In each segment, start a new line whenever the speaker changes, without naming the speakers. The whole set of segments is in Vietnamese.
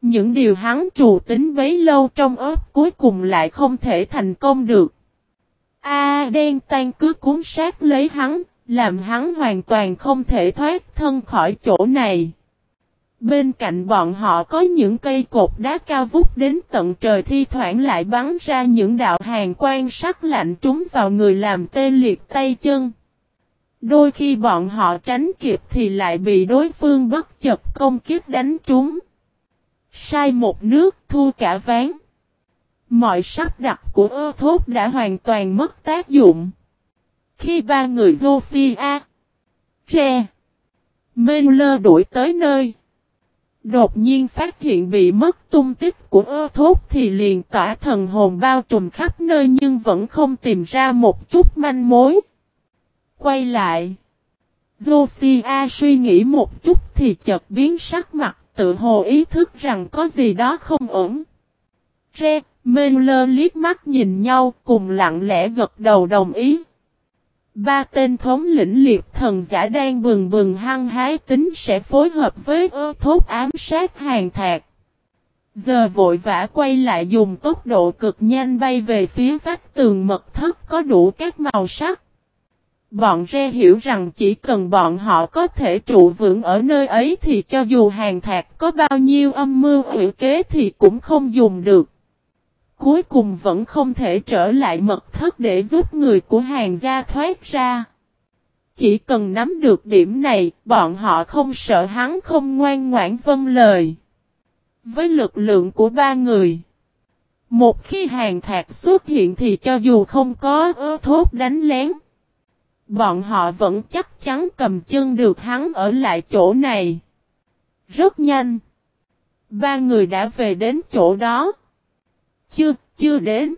Những điều hắn trù tính bấy lâu trong óc cuối cùng lại không thể thành công được. Đen tan cứ cuốn sát lấy hắn, làm hắn hoàn toàn không thể thoát thân khỏi chỗ này. Bên cạnh bọn họ có những cây cột đá cao vút đến tận trời, thi thoảng lại bắn ra những đạo hàn quang sắc lạnh trúng vào người làm tê liệt tay chân. Đôi khi bọn họ tránh kịp thì lại bị đối phương bất chợt công kích đánh trúng. Sai một nước thua cả ván. Mọi sắp đặt của ơ thốt đã hoàn toàn mất tác dụng. Khi ba người Josiah, Re, Miller đuổi tới nơi, đột nhiên phát hiện bị mất tung tích của ơ thốt thì liền tỏa thần hồn bao trùm khắp nơi nhưng vẫn không tìm ra một chút manh mối. Quay lại, Josiah suy nghĩ một chút thì chợt biến sắc mặt, tự hồ ý thức rằng có gì đó không ổn. Re, Miller liếc mắt nhìn nhau cùng lặng lẽ gật đầu đồng ý. Ba tên thống lĩnh liệt thần giả đang bừng bừng hăng hái tính sẽ phối hợp với ơ thốt ám sát Hàn Thạc. Giờ vội vã quay lại dùng tốc độ cực nhanh bay về phía vách tường mật thất có đủ các màu sắc. Bọn Re hiểu rằng chỉ cần bọn họ có thể trụ vững ở nơi ấy thì cho dù Hàn Thạc có bao nhiêu âm mưu quỷ kế thì cũng không dùng được. Cuối cùng vẫn không thể trở lại mật thất để giúp người của Hàn gia thoát ra. Chỉ cần nắm được điểm này, bọn họ không sợ hắn không ngoan ngoãn vâng lời. Với lực lượng của ba người, một khi Hàn Thạc xuất hiện thì cho dù không có ơ thốt đánh lén, bọn họ vẫn chắc chắn cầm chân được hắn ở lại chỗ này. Rất nhanh, ba người đã về đến chỗ đó. Chưa đến.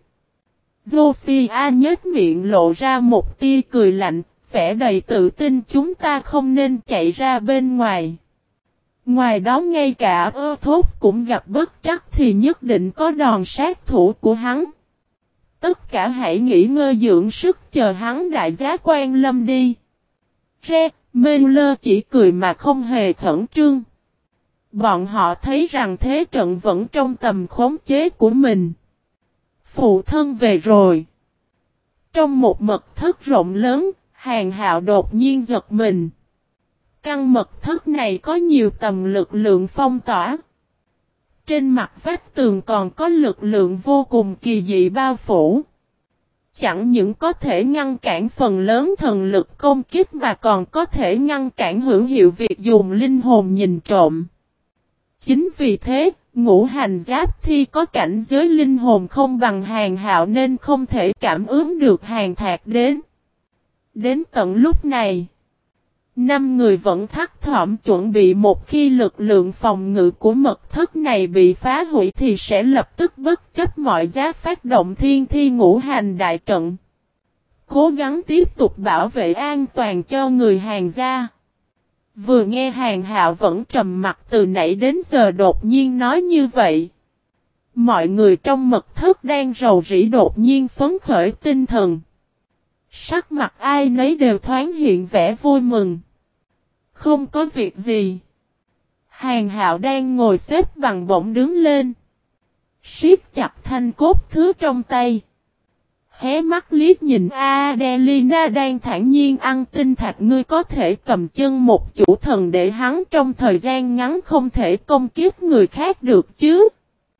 Josiah nhếch miệng lộ ra một tia cười lạnh, vẻ đầy tự tin chúng ta không nên chạy ra bên ngoài. Ngoài đó ngay cả ơ thốt cũng gặp bất trắc thì nhất định có đòn sát thủ của hắn. Tất cả hãy nghỉ ngơi dưỡng sức chờ hắn đại giá quan lâm đi. Re, Miller chỉ cười mà không hề khẩn trương. Bọn họ thấy rằng thế trận vẫn trong tầm khống chế của mình. Phụ thân về rồi. Trong một mật thất rộng lớn, Hàn Hạo đột nhiên giật mình. Căn mật thất này có nhiều tầng lực lượng phong tỏa. Trên mặt vách tường còn có lực lượng vô cùng kỳ dị bao phủ. Chẳng những có thể ngăn cản phần lớn thần lực công kích mà còn có thể ngăn cản hữu hiệu việc dùng linh hồn nhìn trộm. Chính vì thế, ngũ hành giáp thi có cảnh giới linh hồn không bằng Hàn Hạo nên không thể cảm ứng được Hàn Thạc đến. Đến tận lúc này, 5 người vẫn thắt thỏm chuẩn bị một khi lực lượng phòng ngự của mật thất này bị phá hủy thì sẽ lập tức bất chấp mọi giá phát động thiên thi ngũ hành đại trận. Cố gắng tiếp tục bảo vệ an toàn cho người Hàn gia. Vừa nghe Hàn Hạo vẫn trầm mặc từ nãy đến giờ đột nhiên nói như vậy. Mọi người trong mật thất đang rầu rĩ đột nhiên phấn khởi tinh thần. Sắc mặt ai nấy đều thoáng hiện vẻ vui mừng. Không có việc gì. Hàn Hạo đang ngồi xếp bằng bỗng đứng lên. Siết chặt thanh cốt thứ trong tay. Hé mắt liếc nhìn Adelina đang thản nhiên ăn tinh thạch, ngươi có thể cầm chân một chủ thần để hắn trong thời gian ngắn không thể công kiếp người khác được chứ.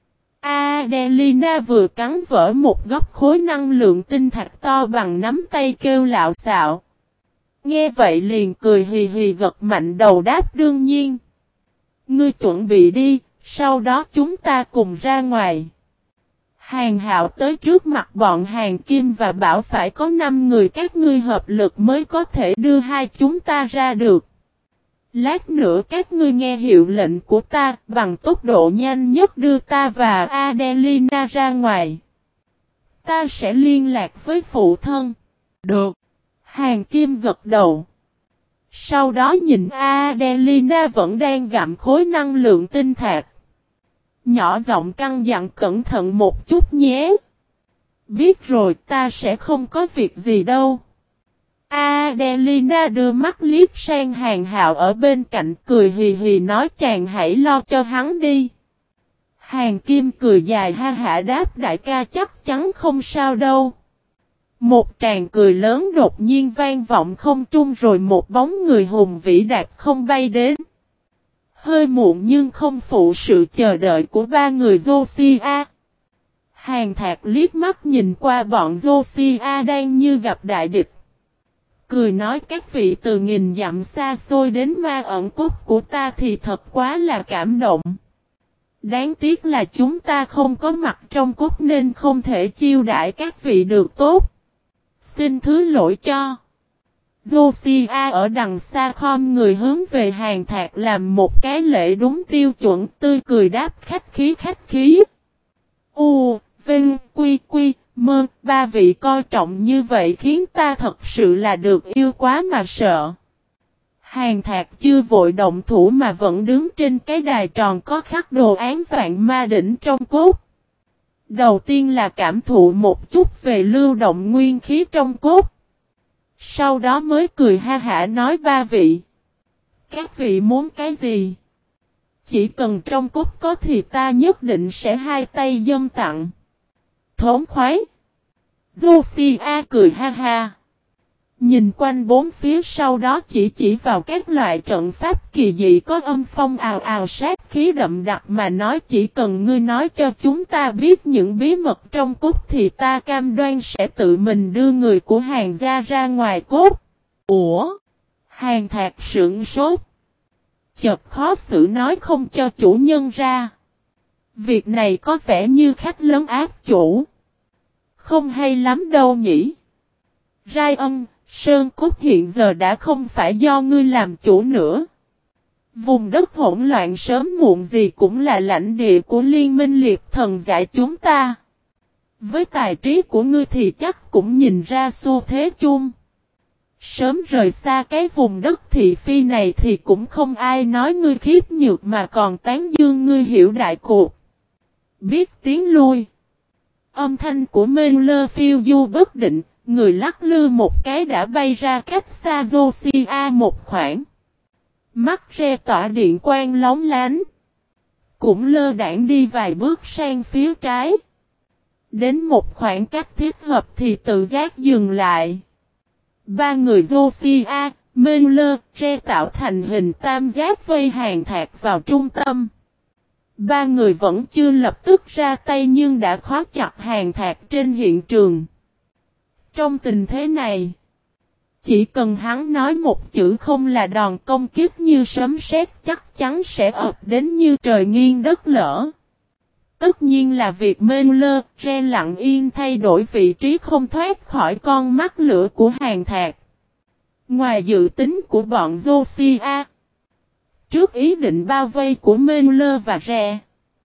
Adelina vừa cắn vỡ một góc khối năng lượng tinh thạch to bằng nắm tay kêu lạo xạo. Nghe vậy liền cười hì hì gật mạnh đầu đáp đương nhiên. Ngươi chuẩn bị đi, sau đó chúng ta cùng ra ngoài. Hàn Hạo tới trước mặt bọn Hàn Kim và bảo phải có 5 người các ngươi hợp lực mới có thể đưa hai chúng ta ra được. Lát nữa các ngươi nghe hiệu lệnh của ta bằng tốc độ nhanh nhất đưa ta và Adelina ra ngoài. Ta sẽ liên lạc với phụ thân. Được. Hàn Kim gật đầu. Sau đó nhìn Adelina vẫn đang gặm khối năng lượng tinh thạch. Nhỏ giọng căn dặn cẩn thận một chút nhé. Biết rồi, ta sẽ không có việc gì đâu. Adelina đưa mắt liếc sang Hàn Hạo ở bên cạnh cười hì hì nói chàng hãy lo cho hắn đi. Hàng Kim cười dài ha hả đáp đại ca chắc chắn không sao đâu. Một tràng cười lớn đột nhiên vang vọng không trung rồi một bóng người hùng vĩ đạp không bay đến. Hơi muộn nhưng không phụ sự chờ đợi của ba người Josiah. Hàng Thạc liếc mắt nhìn qua bọn Josiah đang như gặp đại địch. Cười nói các vị từ nghìn dặm xa xôi đến ma ẩn cốt của ta thì thật quá là cảm động. Đáng tiếc là chúng ta không có mặt trong cốt nên không thể chiêu đãi các vị được tốt. Xin thứ lỗi cho. Josiah ở đằng xa khom người hướng về Hàng Thạc làm một cái lễ đúng tiêu chuẩn tươi cười đáp khách khí. Vinh, Quy, Mơ, ba vị coi trọng như vậy khiến ta thật sự là được yêu quá mà sợ. Hàng Thạc chưa vội động thủ mà vẫn đứng trên cái đài tròn có khắc đồ án vạn ma đỉnh trong cốt. Đầu tiên là cảm thụ một chút về lưu động nguyên khí trong cốt. Sau đó mới cười ha hả nói ba vị. Các vị muốn cái gì? Chỉ cần trong cốt có thì ta nhất định sẽ hai tay dâng tặng. Thống khoái. Josiah cười ha ha. Nhìn quanh bốn phía sau đó chỉ vào các loại trận pháp kỳ dị có âm phong ào ào sát khí đậm đặc mà nói chỉ cần ngươi nói cho chúng ta biết những bí mật trong cốt thì ta cam đoan sẽ tự mình đưa người của Hàng gia ra ngoài cốt. Ủa? Hàng Thạc sững sốt. Chợt khó xử nói không cho chủ nhân ra. Việc này có vẻ như khách lấn áp chủ. Không hay lắm đâu nhỉ. Rai Ân, Sơn Cốt hiện giờ đã không phải do ngươi làm chủ nữa. Vùng đất hỗn loạn sớm muộn gì cũng là lãnh địa của liên minh liệt thần giải chúng ta. Với tài trí của ngươi thì chắc cũng nhìn ra xu thế chung. Sớm rời xa cái vùng đất thị phi này thì cũng không ai nói ngươi khiếp nhược mà còn tán dương ngươi hiểu đại cuộc. Biết tiếng lui. Âm thanh của Miller phiêu du bất định, người lắc lư một cái đã bay ra cách xa Josiah một khoảng. Mắt re tỏa điện quang lóng lánh. Cũng lơ đãng đi vài bước sang phía trái. Đến một khoảng cách thích hợp thì tự giác dừng lại. Ba người Josiah, Miller, re tạo thành hình tam giác vây Hàng Thạc vào trung tâm. Ba người vẫn chưa lập tức ra tay nhưng đã khóa chặt Hàng Thạc trên hiện trường. Trong tình thế này, chỉ cần hắn nói một chữ không là đòn công kích như sấm sét chắc chắn sẽ ập đến như trời nghiêng đất lở. Tất nhiên là việc Miller, re lặng yên thay đổi vị trí không thoát khỏi con mắt lửa của Hàng Thạc. Ngoài dự tính của bọn Josiah, trước ý định bao vây của Miller và re,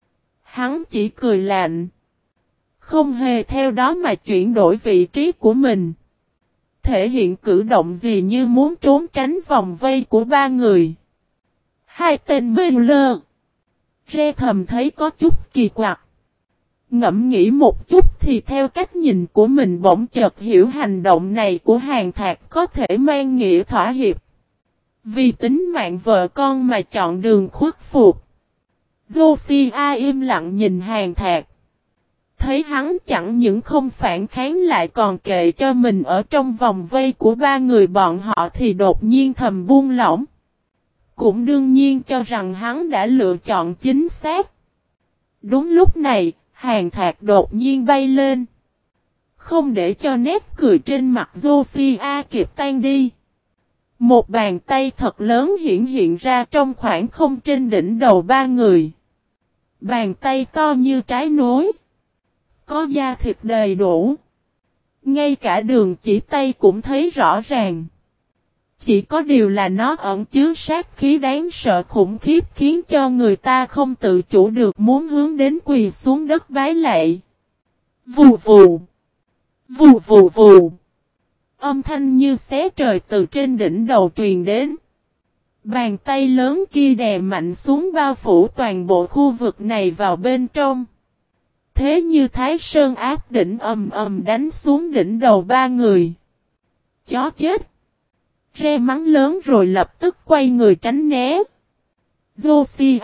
hắn chỉ cười lạnh. Không hề theo đó mà chuyển đổi vị trí của mình. Thể hiện cử động gì như muốn trốn tránh vòng vây của ba người. Hai tên Miller, re thầm thấy có chút kỳ quặc. Ngẫm nghĩ một chút thì theo cách nhìn của mình bỗng chợt hiểu hành động này của Hàng Thạc có thể mang nghĩa thỏa hiệp. Vì tính mạng vợ con mà chọn đường khuất phục. Josiah im lặng nhìn Hàng Thạc. Thấy hắn chẳng những không phản kháng lại còn kệ cho mình ở trong vòng vây của ba người bọn họ thì đột nhiên thầm buông lỏng. Cũng đương nhiên cho rằng hắn đã lựa chọn chính xác. Đúng lúc này, Hàng Thạc đột nhiên bay lên. Không để cho nét cười trên mặt Josiah kịp tan đi. Một bàn tay thật lớn hiện ra trong khoảng không trên đỉnh đầu ba người. Bàn tay to như trái núi. Có da thịt đầy đủ. Ngay cả đường chỉ tay cũng thấy rõ ràng. Chỉ có điều là nó ẩn chứa sát khí đáng sợ khủng khiếp khiến cho người ta không tự chủ được muốn hướng đến quỳ xuống đất bái lạy. Vù vù. Vù vù vù. Âm thanh như xé trời từ trên đỉnh đầu truyền đến. Bàn tay lớn kia đè mạnh xuống bao phủ toàn bộ khu vực này vào bên trong. Thế như Thái Sơn áp đỉnh ầm ầm đánh xuống đỉnh đầu ba người. Chó chết. Re mắng lớn rồi lập tức quay người tránh né. Josiah,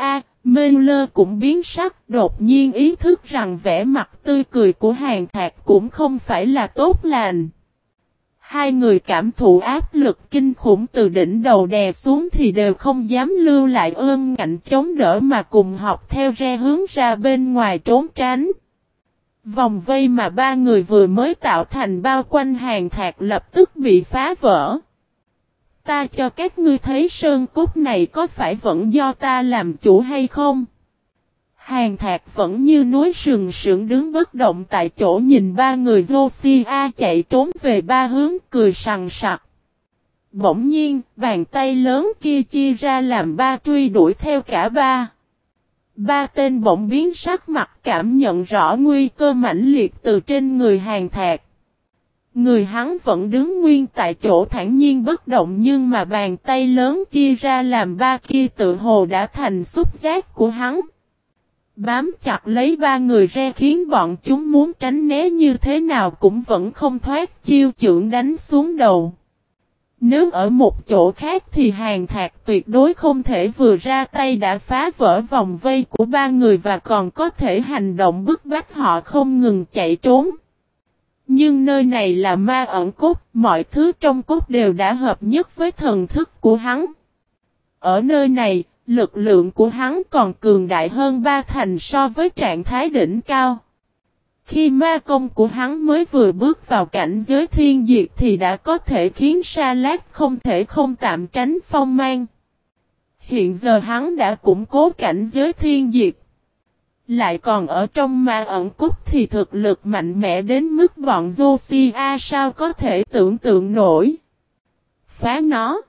Miller cũng biến sắc, đột nhiên ý thức rằng vẻ mặt tươi cười của Hàn Thạc cũng không phải là tốt lành. Hai người cảm thụ áp lực kinh khủng từ đỉnh đầu đè xuống thì đều không dám lưu lại ương ngạnh chống đỡ mà cùng học theo re hướng ra bên ngoài trốn tránh. Vòng vây mà ba người vừa mới tạo thành bao quanh Hàn Thạc lập tức bị phá vỡ. Ta cho các ngươi thấy sơn cốt này có phải vẫn do ta làm chủ hay không? Hàn Thạc vẫn như núi sừng sững đứng bất động tại chỗ nhìn ba người Josiah chạy trốn về ba hướng cười sằng sặc. Bỗng nhiên, bàn tay lớn kia chia ra làm ba truy đuổi theo cả ba. Ba tên bỗng biến sắc mặt cảm nhận rõ nguy cơ mãnh liệt từ trên người Hàn Thạc. Người hắn vẫn đứng nguyên tại chỗ thản nhiên bất động nhưng mà bàn tay lớn chia ra làm ba kia tự hồ đã thành xúc giác của hắn. Bám chặt lấy ba người re khiến bọn chúng muốn tránh né như thế nào cũng vẫn không thoát chiêu chưởng đánh xuống đầu. Nếu ở một chỗ khác thì Hàn Thạc tuyệt đối không thể vừa ra tay đã phá vỡ vòng vây của ba người và còn có thể hành động bức bách họ không ngừng chạy trốn. Nhưng nơi này là ma ẩn cốt, mọi thứ trong cốt đều đã hợp nhất với thần thức của hắn. Ở nơi này, lực lượng của hắn còn cường đại hơn ba thành so với trạng thái đỉnh cao. Khi ma công của hắn mới vừa bước vào cảnh giới thiên diệt thì đã có thể khiến Sa Lát không thể không tạm tránh phong mang. Hiện giờ hắn đã củng cố cảnh giới thiên diệt. Lại còn ở trong ma ẩn cốt thì thực lực mạnh mẽ đến mức bọn Josiah sao có thể tưởng tượng nổi. Phá nó!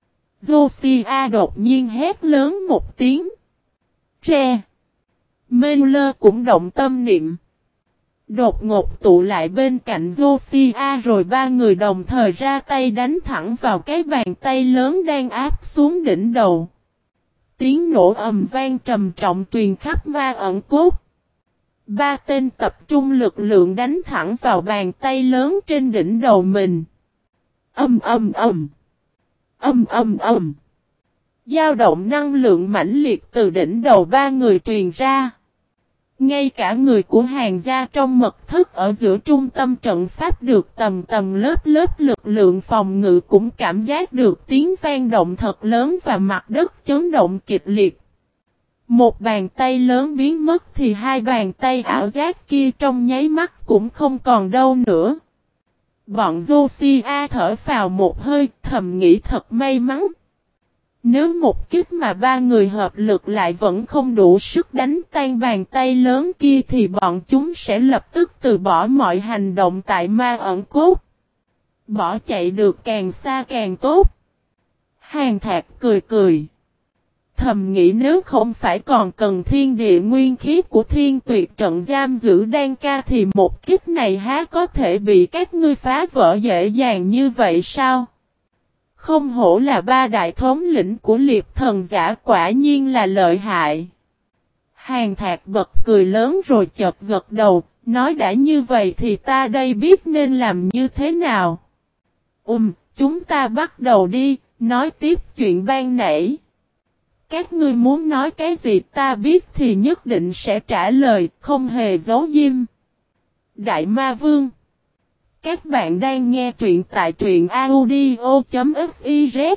Josiah đột nhiên hét lớn một tiếng. Tre! Miller cũng động tâm niệm. Đột ngột tụ lại bên cạnh Josiah rồi ba người đồng thời ra tay đánh thẳng vào cái bàn tay lớn đang áp xuống đỉnh đầu. Tiếng nổ ầm vang trầm trọng truyền khắp ma ẩn cốt. Ba tên tập trung lực lượng đánh thẳng vào bàn tay lớn trên đỉnh đầu mình. Ầm ầm ầm. Ầm ầm ầm. Dao động năng lượng mãnh liệt từ đỉnh đầu ba người truyền ra. Ngay cả người của Hàn gia trong mật thất ở giữa trung tâm trận pháp được tầng tầng lớp lớp lực lượng phòng ngự cũng cảm giác được tiếng vang động thật lớn và mặt đất chấn động kịch liệt. Một bàn tay lớn biến mất thì hai bàn tay ảo giác kia trong nháy mắt cũng không còn đâu nữa. Bọn Josiah thở phào một hơi thầm nghĩ thật may mắn. Nếu một kích mà ba người hợp lực lại vẫn không đủ sức đánh tan bàn tay lớn kia thì bọn chúng sẽ lập tức từ bỏ mọi hành động tại ma ẩn cốt. Bỏ chạy được càng xa càng tốt. Hàn Thạc cười cười. Thầm nghĩ nếu không phải còn cần thiên địa nguyên khí của thiên tuyệt trận giam giữ đan ca thì một kích này há có thể bị các ngươi phá vỡ dễ dàng như vậy sao? Không hổ là ba đại thống lĩnh của liệp thần giả quả nhiên là lợi hại. Hàn Thạc bật cười lớn rồi chợt gật đầu, nói đã như vậy thì ta đây biết nên làm như thế nào. Chúng ta bắt đầu đi, nói tiếp chuyện ban nãy. Các ngươi muốn nói cái gì ta biết thì nhất định sẽ trả lời, không hề giấu diêm. Đại Ma Vương. Các bạn đang nghe truyện tại truyện audio.fiz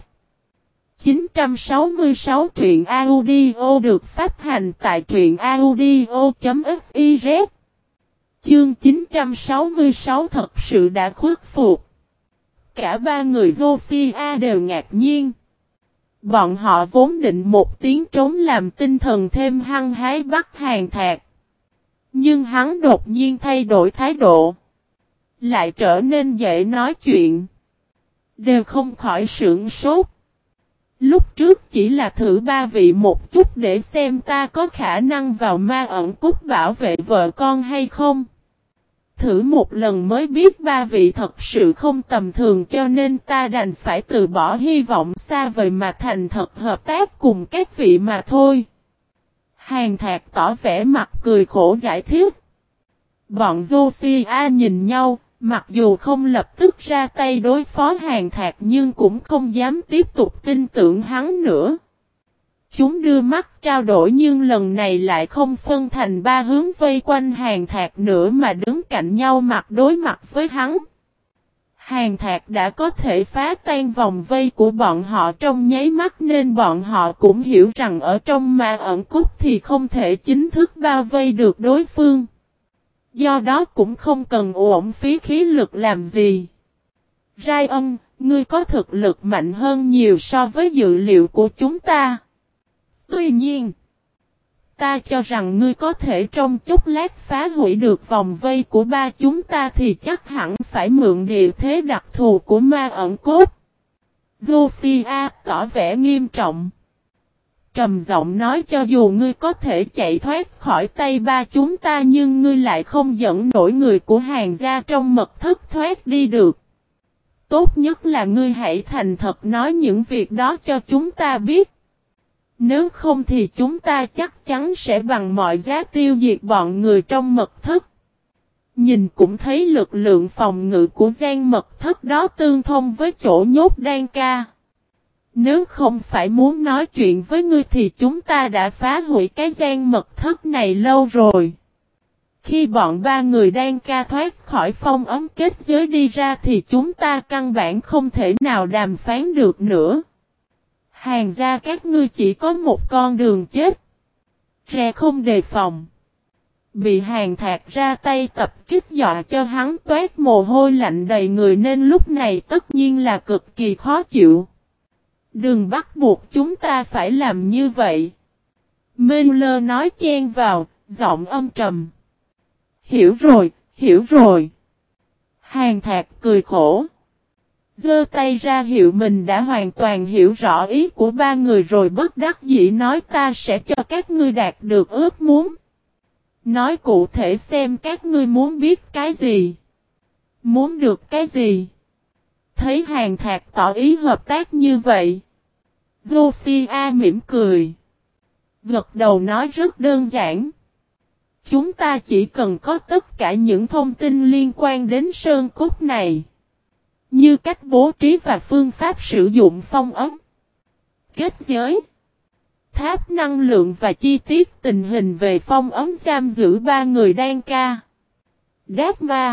966 truyện audio được phát hành tại truyện audio.fiz. Chương 966 thật sự đã khuất phục. Cả ba người Josiah đều ngạc nhiên. Bọn họ vốn định một tiếng trống làm tinh thần thêm hăng hái bắt Hàn Thạc. Nhưng hắn đột nhiên thay đổi thái độ. Lại trở nên dễ nói chuyện. Đều không khỏi sửng sốt. Lúc trước chỉ là thử ba vị một chút để xem ta có khả năng vào ma ẩn cốt bảo vệ vợ con hay không. Thử một lần mới biết ba vị thật sự không tầm thường cho nên ta đành phải từ bỏ hy vọng xa vời mà thành thật hợp tác cùng các vị mà thôi. Hàn Thạc tỏ vẻ mặt cười khổ giải thích. Bọn Josiah nhìn nhau, mặc dù không lập tức ra tay đối phó Hàn Thạc nhưng cũng không dám tiếp tục tin tưởng hắn nữa. Chúng đưa mắt trao đổi nhưng lần này lại không phân thành ba hướng vây quanh Hàn Thạc nữa mà đứng cạnh nhau mặt đối mặt với hắn. Hàn Thạc đã có thể phá tan vòng vây của bọn họ trong nháy mắt nên bọn họ cũng hiểu rằng ở trong ma ẩn cốt thì không thể chính thức bao vây được đối phương. Do đó cũng không cần uổng phí khí lực làm gì. Ryan, ngươi có thực lực mạnh hơn nhiều so với dự liệu của chúng ta. Tuy nhiên, ta cho rằng ngươi có thể trong chốc lát phá hủy được vòng vây của ba chúng ta thì chắc hẳn phải mượn địa thế đặc thù của ma ẩn cốt. Josiah tỏ vẻ nghiêm trọng. Trầm giọng nói cho dù ngươi có thể chạy thoát khỏi tay ba chúng ta nhưng ngươi lại không dẫn nổi người của Hàn gia trong mật thất thoát đi được. Tốt nhất là ngươi hãy thành thật nói những việc đó cho chúng ta biết. Nếu không thì chúng ta chắc chắn sẽ bằng mọi giá tiêu diệt bọn người trong mật thất. Nhìn cũng thấy lực lượng phòng ngự của gian mật thất đó tương thông với chỗ nhốt đan ca. Nếu không phải muốn nói chuyện với ngươi thì chúng ta đã phá hủy cái gian mật thất này lâu rồi. Khi bọn ba người đan ca thoát khỏi phong ấm kết giới đi ra thì chúng ta căn bản không thể nào đàm phán được nữa. Hàn gia các ngươi chỉ có một con đường chết. Rè không đề phòng. Bị Hàn Thạc ra tay tập kích dọa cho hắn toát mồ hôi lạnh đầy người nên lúc này tất nhiên là cực kỳ khó chịu. Đừng bắt buộc chúng ta phải làm như vậy. Miller nói chen vào, giọng âm trầm. Hiểu rồi, hiểu rồi. Hàn Thạc cười khổ. Giơ tay ra hiệu mình đã hoàn toàn hiểu rõ ý của ba người rồi bất đắc dĩ nói ta sẽ cho các ngươi đạt được ước muốn. Nói cụ thể xem các ngươi muốn biết cái gì. Muốn được cái gì. Thấy Hàn Thạc tỏ ý hợp tác như vậy. Josiah mỉm cười. Gật đầu nói rất đơn giản. Chúng ta chỉ cần có tất cả những thông tin liên quan đến sơn cốt này. Như cách bố trí và phương pháp sử dụng phong ấm, kết giới, tháp năng lượng và chi tiết tình hình về phong ấm giam giữ ba người đan ca. Dagma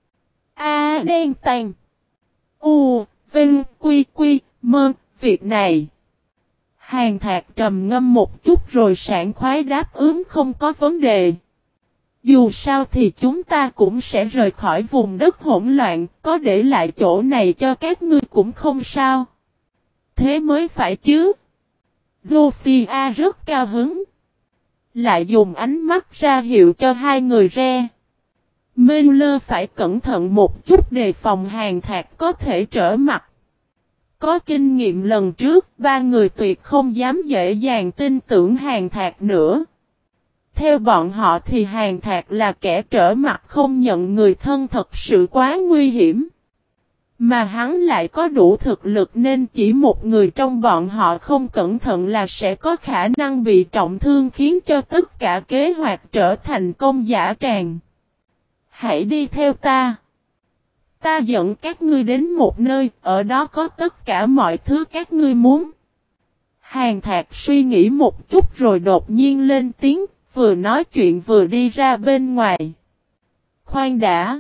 đen tàn Vinh Quy Quy Mơ. Việc này Hàn Thạc trầm ngâm một chút rồi sảng khoái đáp ứng không có vấn đề. Dù sao thì chúng ta cũng sẽ rời khỏi vùng đất hỗn loạn, có để lại chỗ này cho các ngươi cũng không sao. Thế mới phải chứ. Josiah rất cao hứng. Lại dùng ánh mắt ra hiệu cho hai người re. Miller phải cẩn thận một chút đề phòng Hàn Thạc có thể trở mặt. Có kinh nghiệm lần trước, ba người tuyệt không dám dễ dàng tin tưởng Hàn Thạc nữa. Theo bọn họ thì Hàn Thạc là kẻ trở mặt không nhận người thân thật sự quá nguy hiểm. Mà hắn lại có đủ thực lực nên chỉ một người trong bọn họ không cẩn thận là sẽ có khả năng bị trọng thương khiến cho tất cả kế hoạch trở thành công dã tràng. Hãy đi theo ta. Ta dẫn các ngươi đến một nơi, ở đó có tất cả mọi thứ các ngươi muốn. Hàn Thạc suy nghĩ một chút rồi đột nhiên lên tiếng. Vừa nói chuyện vừa đi ra bên ngoài. Khoan đã.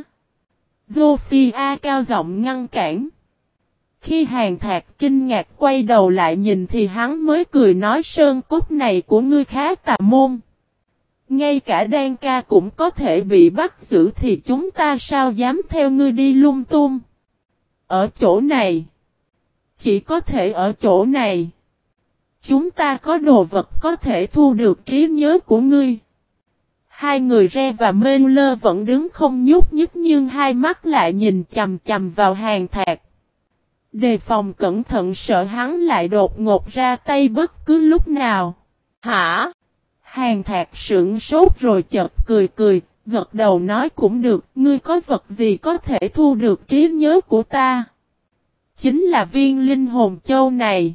Josiah cao giọng ngăn cản. Khi Hàn Thạc kinh ngạc quay đầu lại nhìn thì hắn mới cười nói sơn cốt này của ngươi khá tà môn. Ngay cả đan ca cũng có thể bị bắt giữ thì chúng ta sao dám theo ngươi đi lung tung. Ở chỗ này. Chỉ có thể ở chỗ này. Chúng ta có đồ vật có thể thu được trí nhớ của ngươi. Hai người Re và Miller vẫn đứng không nhúc nhích nhưng hai mắt lại nhìn chằm chằm vào Hàn Thạc. Đề phòng cẩn thận sợ hắn lại đột ngột ra tay bất cứ lúc nào. Hả? Hàn Thạc sững sốt rồi chợt cười cười, gật đầu nói cũng được, ngươi có vật gì có thể thu được trí nhớ của ta? Chính là viên linh hồn châu này.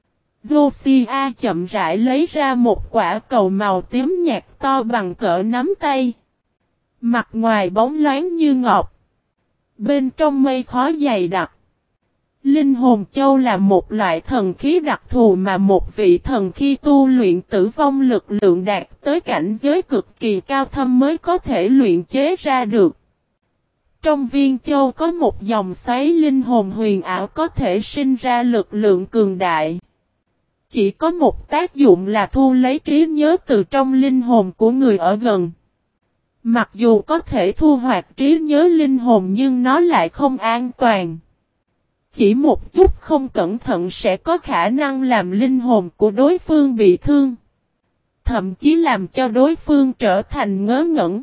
Josiah chậm rãi lấy ra một quả cầu màu tím nhạt to bằng cỡ nắm tay. Mặt ngoài bóng loáng như ngọc. Bên trong mây khói dày đặc. Linh hồn châu là một loại thần khí đặc thù mà một vị thần khi tu luyện tử vong lực lượng đạt tới cảnh giới cực kỳ cao thâm mới có thể luyện chế ra được. Trong viên châu có một dòng xoáy linh hồn huyền ảo có thể sinh ra lực lượng cường đại. Chỉ có một tác dụng là thu lấy trí nhớ từ trong linh hồn của người ở gần. Mặc dù có thể thu hoạch trí nhớ linh hồn nhưng nó lại không an toàn. Chỉ một chút không cẩn thận sẽ có khả năng làm linh hồn của đối phương bị thương. Thậm chí làm cho đối phương trở thành ngớ ngẩn.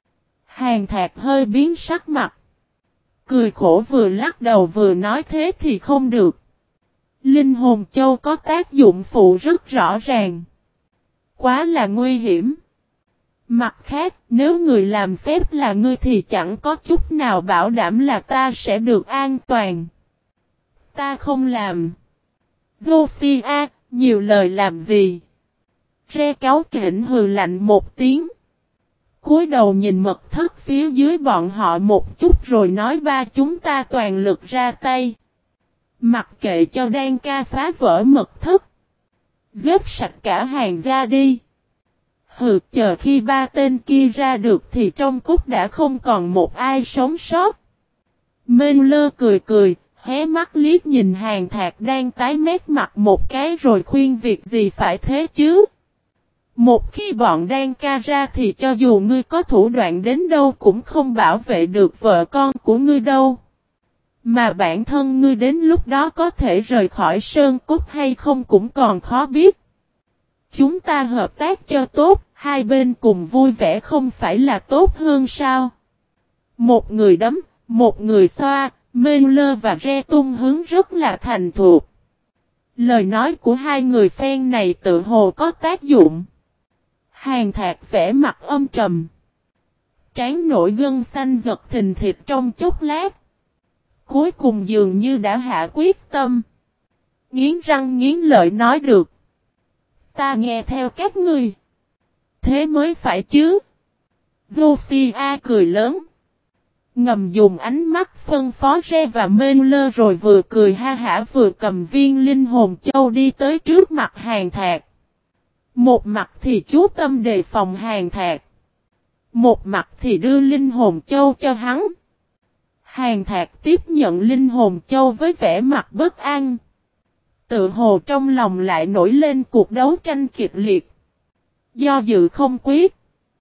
Hàn Thạc hơi biến sắc mặt. Cười khổ vừa lắc đầu vừa nói thế thì không được. Linh hồn châu có tác dụng phụ rất rõ ràng. Quá là nguy hiểm. Mặt khác, nếu người làm phép là ngươi thì chẳng có chút nào bảo đảm là ta sẽ được an toàn. Ta không làm. Josiah, nhiều lời làm gì? Re cáu kỉnh hừ lạnh một tiếng. Cúi đầu nhìn mật thất phía dưới bọn họ một chút rồi nói ba chúng ta toàn lực ra tay. Mặc kệ cho Đan ca phá vỡ mật thất. Giết sạch cả hàng gia đi. Hừ, chờ khi ba tên kia ra được thì trong cốt đã không còn một ai sống sót. Mên-lơ cười cười, hé mắt liếc nhìn Hàn Thạc đang tái mét mặt một cái rồi khuyên việc gì phải thế chứ. Một khi bọn Đan ca ra thì cho dù ngươi có thủ đoạn đến đâu cũng không bảo vệ được vợ con của ngươi đâu. Mà bản thân ngươi đến lúc đó có thể rời khỏi sơn cốt hay không cũng còn khó biết. Chúng ta hợp tác cho tốt, hai bên cùng vui vẻ không phải là tốt hơn sao? Một người đấm, một người xoa, Mên-lơ và Re tung hướng rất là thành thục. Lời nói của hai người phen này tự hồ có tác dụng. Hàn Thạc vẻ mặt âm trầm. Trán nổi gân xanh giật thình thịch trong chốc lát. Cuối cùng dường như đã hạ quyết tâm. Nghiến răng nghiến lợi nói được. Ta nghe theo các ngươi. Thế mới phải chứ. Josiah cười lớn. Ngầm dùng ánh mắt phân phó Re và Mên-lơ rồi vừa cười ha hả vừa cầm viên linh hồn châu đi tới trước mặt Hàn Thạc. Một mặt thì chú tâm đề phòng Hàn Thạc. Một mặt thì đưa linh hồn châu cho hắn. Hàn Thạc tiếp nhận linh hồn châu với vẻ mặt bất an. Tự hồ trong lòng lại nổi lên cuộc đấu tranh kịch liệt. Do dự không quyết.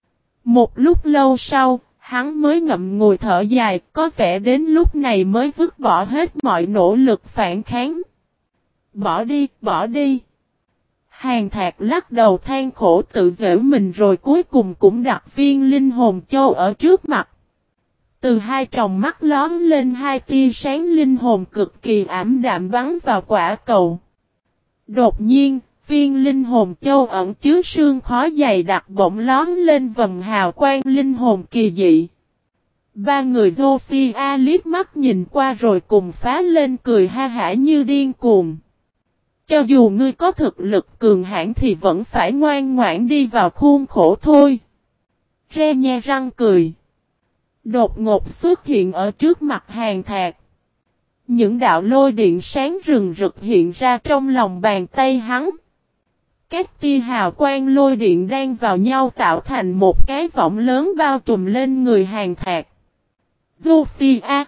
Một lúc lâu sau, hắn mới ngậm ngùi thở dài, có vẻ đến lúc này mới vứt bỏ hết mọi nỗ lực phản kháng. Bỏ đi, bỏ đi. Hàn Thạc lắc đầu than khổ tự giễu mình rồi cuối cùng cũng đặt viên linh hồn châu ở trước mặt. Từ hai tròng mắt lóm lên hai tia sáng linh hồn cực kỳ ảm đạm bắn vào quả cầu. Đột nhiên, viên linh hồn châu ẩn chứa sương khói dày đặc bỗng lóm lên vầng hào quang linh hồn kỳ dị. Ba người Josiah liếc mắt nhìn qua rồi cùng phá lên cười ha hả như điên cuồng. Cho dù ngươi có thực lực cường hãn thì vẫn phải ngoan ngoãn đi vào khuôn khổ thôi. Re nhe răng cười. Đột ngột xuất hiện ở trước mặt Hàn Thạc. Những đạo lôi điện sáng rừng rực hiện ra trong lòng bàn tay hắn. Các tia hào quang lôi điện đang vào nhau tạo thành một cái võng lớn bao trùm lên người Hàn Thạc. Josiah,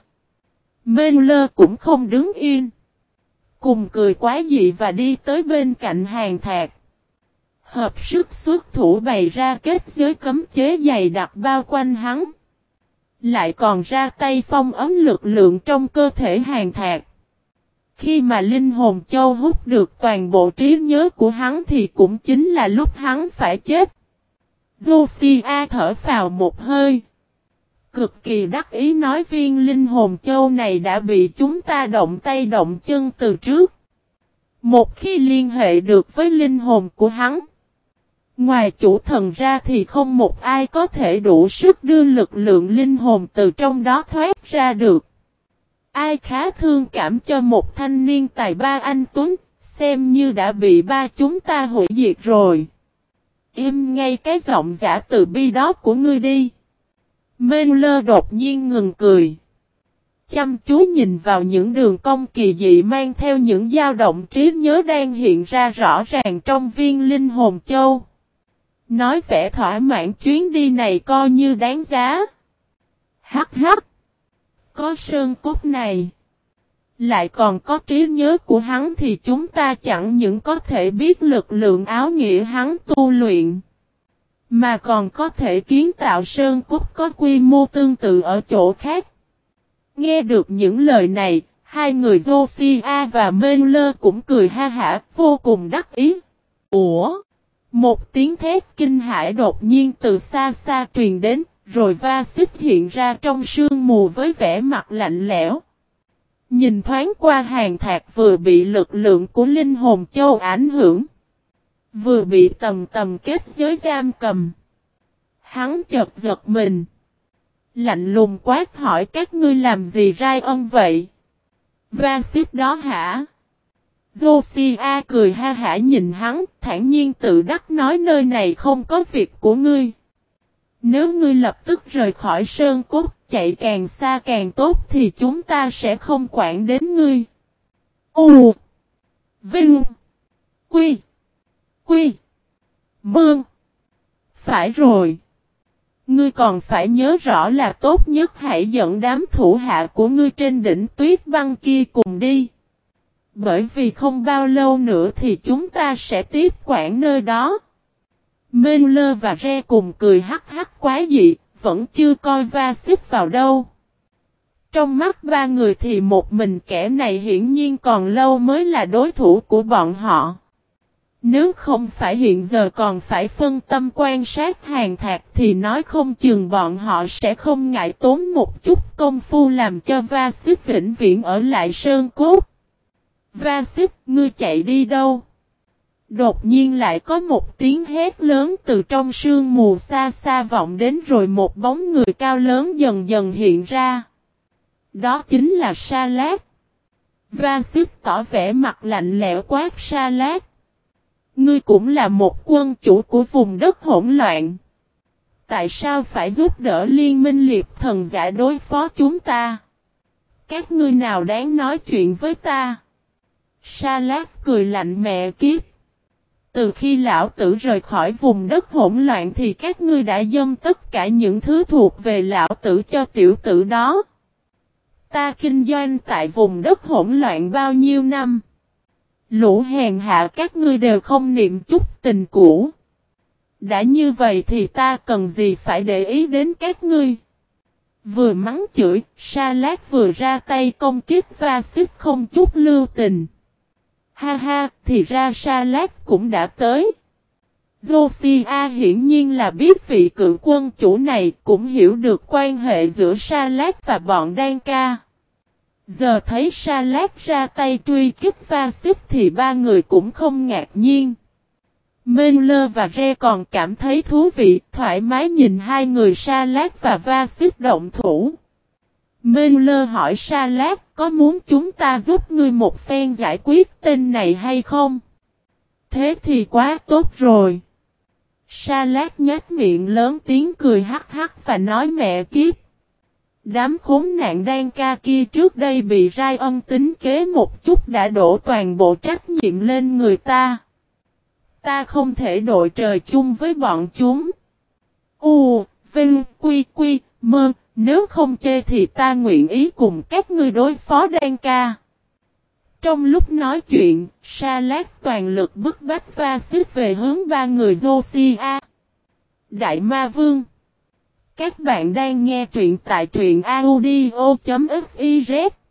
Mên-lơ cũng không đứng yên. Cùng cười quá dị và đi tới bên cạnh Hàn Thạc. Hợp sức xuất thủ bày ra kết giới cấm chế dày đặc bao quanh hắn. Lại còn ra tay phong ấn lực lượng trong cơ thể Hàn Thạc. Khi mà linh hồn châu hút được toàn bộ trí nhớ của hắn thì cũng chính là lúc hắn phải chết. Josiah thở phào một hơi. Cực kỳ đắc ý nói viên linh hồn châu này đã bị chúng ta động tay động chân từ trước. Một khi liên hệ được với linh hồn của hắn. Ngoài chủ thần ra thì không một ai có thể đủ sức đưa lực lượng linh hồn từ trong đó thoát ra được. Ai khá thương cảm cho một thanh niên tài ba anh Tuấn, xem như đã bị ba chúng ta hủy diệt rồi. Im ngay cái giọng giả từ bi đó của ngươi đi. Mên-lơ đột nhiên ngừng cười. chăm chú nhìn vào những đường cong kỳ dị mang theo những dao động trí nhớ đang hiện ra rõ ràng trong viên linh hồn châu. Nói vẻ thỏa mãn chuyến đi này coi như đáng giá. Hắc hắc. Có sơn cốt này. Lại còn có trí nhớ của hắn thì chúng ta chẳng những có thể biết lực lượng áo nghĩa hắn tu luyện. Mà còn có thể kiến tạo sơn cốt có quy mô tương tự ở chỗ khác. Nghe được những lời này, hai người Josiah và Miller cũng cười ha hả, vô cùng đắc ý. Ủa? Một tiếng thét kinh hãi đột nhiên từ xa xa truyền đến, rồi Va-xích hiện ra trong sương mù với vẻ mặt lạnh lẽo. Nhìn thoáng qua hàng thạc vừa bị lực lượng của linh hồn châu ảnh hưởng. Vừa bị tầm tầm kết giới giam cầm. Hắn chợt giật mình. Lạnh lùng quát hỏi các ngươi làm gì Ryan vậy? Va-xích đó hả? Josiah cười ha hả nhìn hắn, thản nhiên tự đắc nói nơi này không có việc của ngươi. Nếu ngươi lập tức rời khỏi sơn cốt, chạy càng xa càng tốt thì chúng ta sẽ không quản đến ngươi. U Vinh Quy Quy Mương. Phải rồi. Ngươi còn phải nhớ rõ là tốt nhất hãy dẫn đám thủ hạ của ngươi trên đỉnh tuyết băng kia cùng đi. Bởi vì không bao lâu nữa thì chúng ta sẽ tiếp quản nơi đó. Miller và Re cùng cười hắc hắc quá dị, vẫn chưa coi Va-xích vào đâu. Trong mắt ba người thì một mình kẻ này hiển nhiên còn lâu mới là đối thủ của bọn họ. Nếu không phải hiện giờ còn phải phân tâm quan sát hàng thạc thì nói không chừng bọn họ sẽ không ngại tốn một chút công phu làm cho Va-xích vĩnh viễn ở lại sơn cốt. Va-xích, ngươi chạy đi đâu? Đột nhiên lại có một tiếng hét lớn từ trong sương mù xa xa vọng đến rồi một bóng người cao lớn dần dần hiện ra. Đó chính là Sa Lát. Va-xích tỏ vẻ mặt lạnh lẽo quát Sa Lát. Ngươi cũng là một quân chủ của vùng đất hỗn loạn. Tại sao phải giúp đỡ liên minh liệp thần giả đối phó chúng ta? Các ngươi nào đáng nói chuyện với ta? Sa Lát cười lạnh mẹ kiếp. Từ khi lão tử rời khỏi vùng đất hỗn loạn thì các ngươi đã dâng tất cả những thứ thuộc về lão tử cho tiểu tử đó. Ta kinh doanh tại vùng đất hỗn loạn bao nhiêu năm. Lũ hèn hạ các ngươi đều không niệm chút tình cũ. Đã như vậy thì ta cần gì phải để ý đến các ngươi. Vừa mắng chửi, Sa Lát vừa ra tay công kích Va-xích không chút lưu tình. Ha ha, thì ra Sa Lát cũng đã tới. Josiah hiển nhiên là biết vị cựu quân chủ này cũng hiểu được quan hệ giữa Sa Lát và bọn Đan Ca. Giờ thấy Sa Lát ra tay truy kích Va-xích thì ba người cũng không ngạc nhiên. Miller và Re còn cảm thấy thú vị, thoải mái nhìn hai người Sa Lát và Va-xích động thủ. Miller hỏi Sa Lát có muốn chúng ta giúp ngươi một phen giải quyết tên này hay không? Thế thì quá tốt rồi. Sa Lát nhếch miệng lớn tiếng cười hắc hắc và nói mẹ kiếp. Đám khốn nạn Đan Ca kia trước đây bị Ryan tính kế một chút đã đổ toàn bộ trách nhiệm lên người ta. Ta không thể đội trời chung với bọn chúng. Vinh, Quy, Mơ, nếu không chê thì ta nguyện ý cùng các ngươi đối phó Đan Ca. Trong lúc nói chuyện, Sa Lát toàn lực bức bách Va-xích về hướng ba người Josiah. Đại Ma Vương. Các bạn đang nghe truyện tại truyện audio.fiz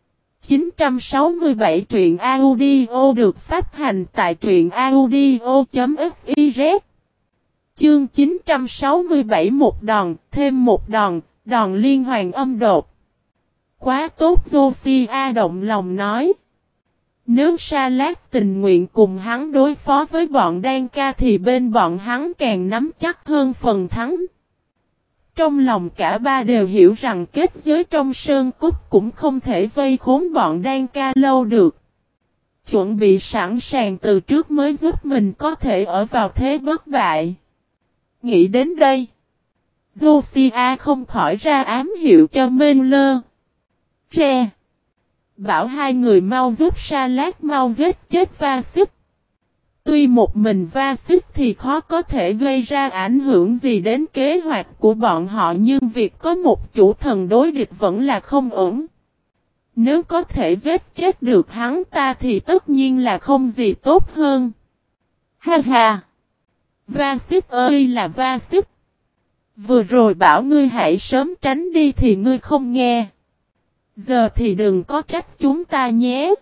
967 truyện audio được phát hành tại truyện audio.fiz. Chương 967 một đòn, thêm một đòn, đòn liên hoàn âm đột. Quá tốt, Josiah động lòng nói. Nếu Sa Lát tình nguyện cùng hắn đối phó với bọn Đan Ca thì bên bọn hắn càng nắm chắc hơn phần thắng. Trong lòng cả ba đều hiểu rằng kết giới trong sơn cốt cũng không thể vây khốn bọn Đan Ca lâu được. Chuẩn bị sẵn sàng từ trước mới giúp mình có thể ở vào thế bất bại. Nghĩ đến đây, Josiah không khỏi ra ám hiệu cho Miller. Re. Bảo hai người mau giúp Salak mau giết chết Va-xích. Tuy một mình Va-xích thì khó có thể gây ra ảnh hưởng gì đến kế hoạch của bọn họ, nhưng việc có một chủ thần đối địch vẫn là không ổn. Nếu có thể giết chết được hắn ta thì tất nhiên là không gì tốt hơn. Ha ha! Va-xích ơi là Va-xích! Vừa rồi bảo ngươi hãy sớm tránh đi thì ngươi không nghe. Giờ thì đừng có trách chúng ta nhé.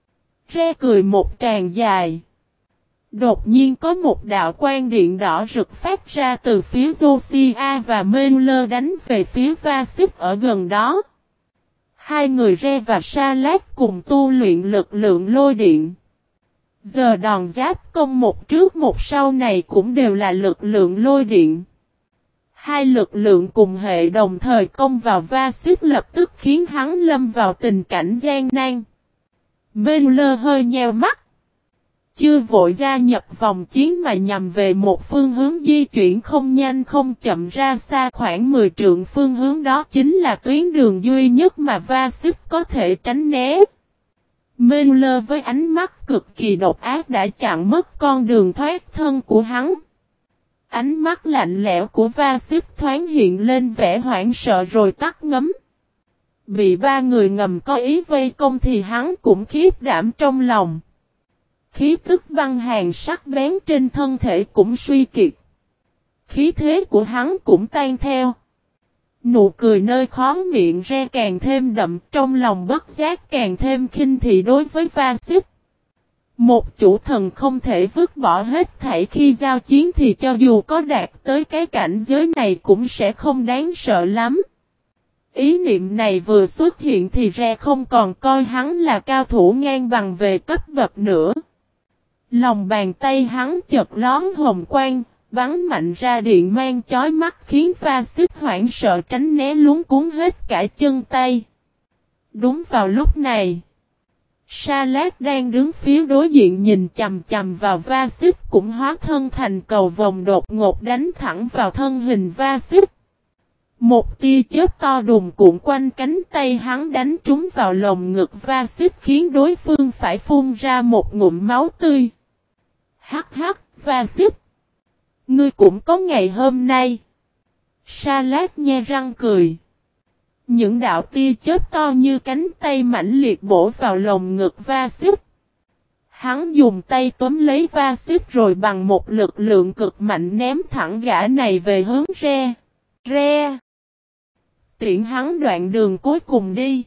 Re cười một tràng dài. Đột nhiên có một đạo quang điện đỏ rực phát ra từ phía Josiah và Miller đánh về phía Va-xích ở gần đó. Hai người Re và Salak cùng tu luyện lực lượng lôi điện. Giờ đòn giáp công một trước một sau này cũng đều là lực lượng lôi điện. Hai lực lượng cùng hệ đồng thời công vào Va-xích lập tức khiến hắn lâm vào tình cảnh gian nan. Miller hơi nheo mắt. Chưa vội gia nhập vòng chiến mà nhằm về một phương hướng di chuyển không nhanh không chậm ra xa khoảng 10 trượng, phương hướng đó chính là tuyến đường duy nhất mà Va-xích có thể tránh né. Miller với ánh mắt cực kỳ độc ác đã chặn mất con đường thoát thân của hắn. Ánh mắt lạnh lẽo của Va-xích thoáng hiện lên vẻ hoảng sợ rồi tắt ngấm. Bị ba người ngầm có ý vây công thì hắn cũng khiếp đảm trong lòng. Khí tức băng hàn sắc bén trên thân thể cũng suy kiệt. Khí thế của hắn cũng tan theo. Nụ cười nơi khóe miệng Re càng thêm đậm, trong lòng bất giác càng thêm khinh thị đối với Va-xích. Một chủ thần không thể vứt bỏ hết thảy khi giao chiến thì cho dù có đạt tới cái cảnh giới này cũng sẽ không đáng sợ lắm. Ý niệm này vừa xuất hiện thì Re không còn coi hắn là cao thủ ngang bằng về cấp bậc nữa. Lòng bàn tay hắn chợt lón hồng quang, bắn mạnh ra điện mang chói mắt khiến Va-xích hoảng sợ tránh né luống cuốn hết cả chân tay. Đúng vào lúc này, Salak đang đứng phía đối diện nhìn chằm chằm vào Va-xích cũng hóa thân thành cầu vồng đột ngột đánh thẳng vào thân hình Va-xích. Một tia chớp to đùng cuộn quanh cánh tay hắn đánh trúng vào lồng ngực Va-xích khiến đối phương phải phun ra một ngụm máu tươi. Hắc hắc, Va-xích! Ngươi cũng có ngày hôm nay. Salak nhe răng cười. Những đạo tia chớp to như cánh tay mãnh liệt bổ vào lồng ngực Va-xích. Hắn dùng tay túm lấy Va-xích rồi bằng một lực lượng cực mạnh ném thẳng gã này về hướng Re. Re! Tiễn hắn đoạn đường cuối cùng đi.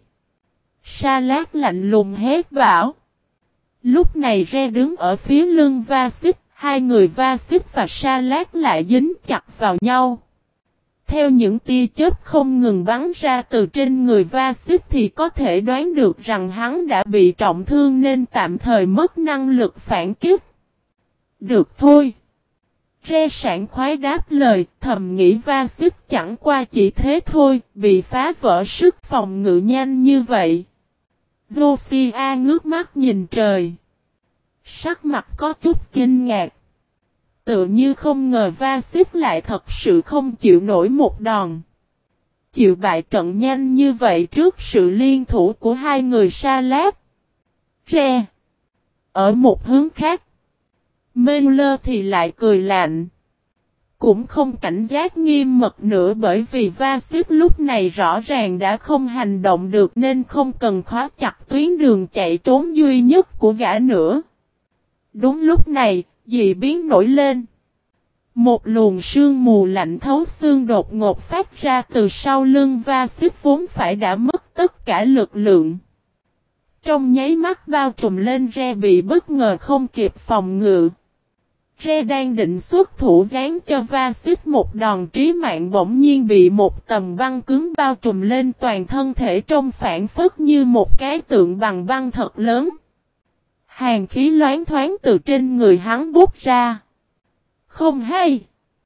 Salak lạnh lùng hét bảo. Lúc này Re đứng ở phía lưng Va-xích, hai người Va-xích và Salak lại dính chặt vào nhau. Theo những tia chớp không ngừng bắn ra từ trên người Va-xích thì có thể đoán được rằng hắn đã bị trọng thương nên tạm thời mất năng lực phản kích. Được thôi. Re sảng khoái đáp lời, thầm nghĩ Va-xích chẳng qua chỉ thế thôi, bị phá vỡ sức phòng ngự nhanh như vậy. Josiah ngước mắt nhìn trời. Sắc mặt có chút kinh ngạc. Tự như không ngờ Va-xích lại thật sự không chịu nổi một đòn. Chịu bại trận nhanh như vậy trước sự liên thủ của hai người Salak. Re. Ở một hướng khác, Miller thì lại cười lạnh. Cũng không cảnh giác nghiêm mật nữa bởi vì Va-xích lúc này rõ ràng đã không hành động được nên không cần khóa chặt tuyến đường chạy trốn duy nhất của gã nữa. Đúng lúc này, dị biến nổi lên. Một luồng sương mù lạnh thấu xương đột ngột phát ra từ sau lưng Va-xích vốn phải đã mất tất cả lực lượng. Trong nháy mắt bao trùm lên Re bị bất ngờ không kịp phòng ngự. Re đang định xuất thủ giáng cho Va-xích một đòn trí mạng bỗng nhiên bị một tầng băng cứng bao trùm lên toàn thân thể trông phản phất như một cái tượng bằng băng thật lớn. Hàn khí loáng thoáng từ trên người hắn bút ra. Không hay.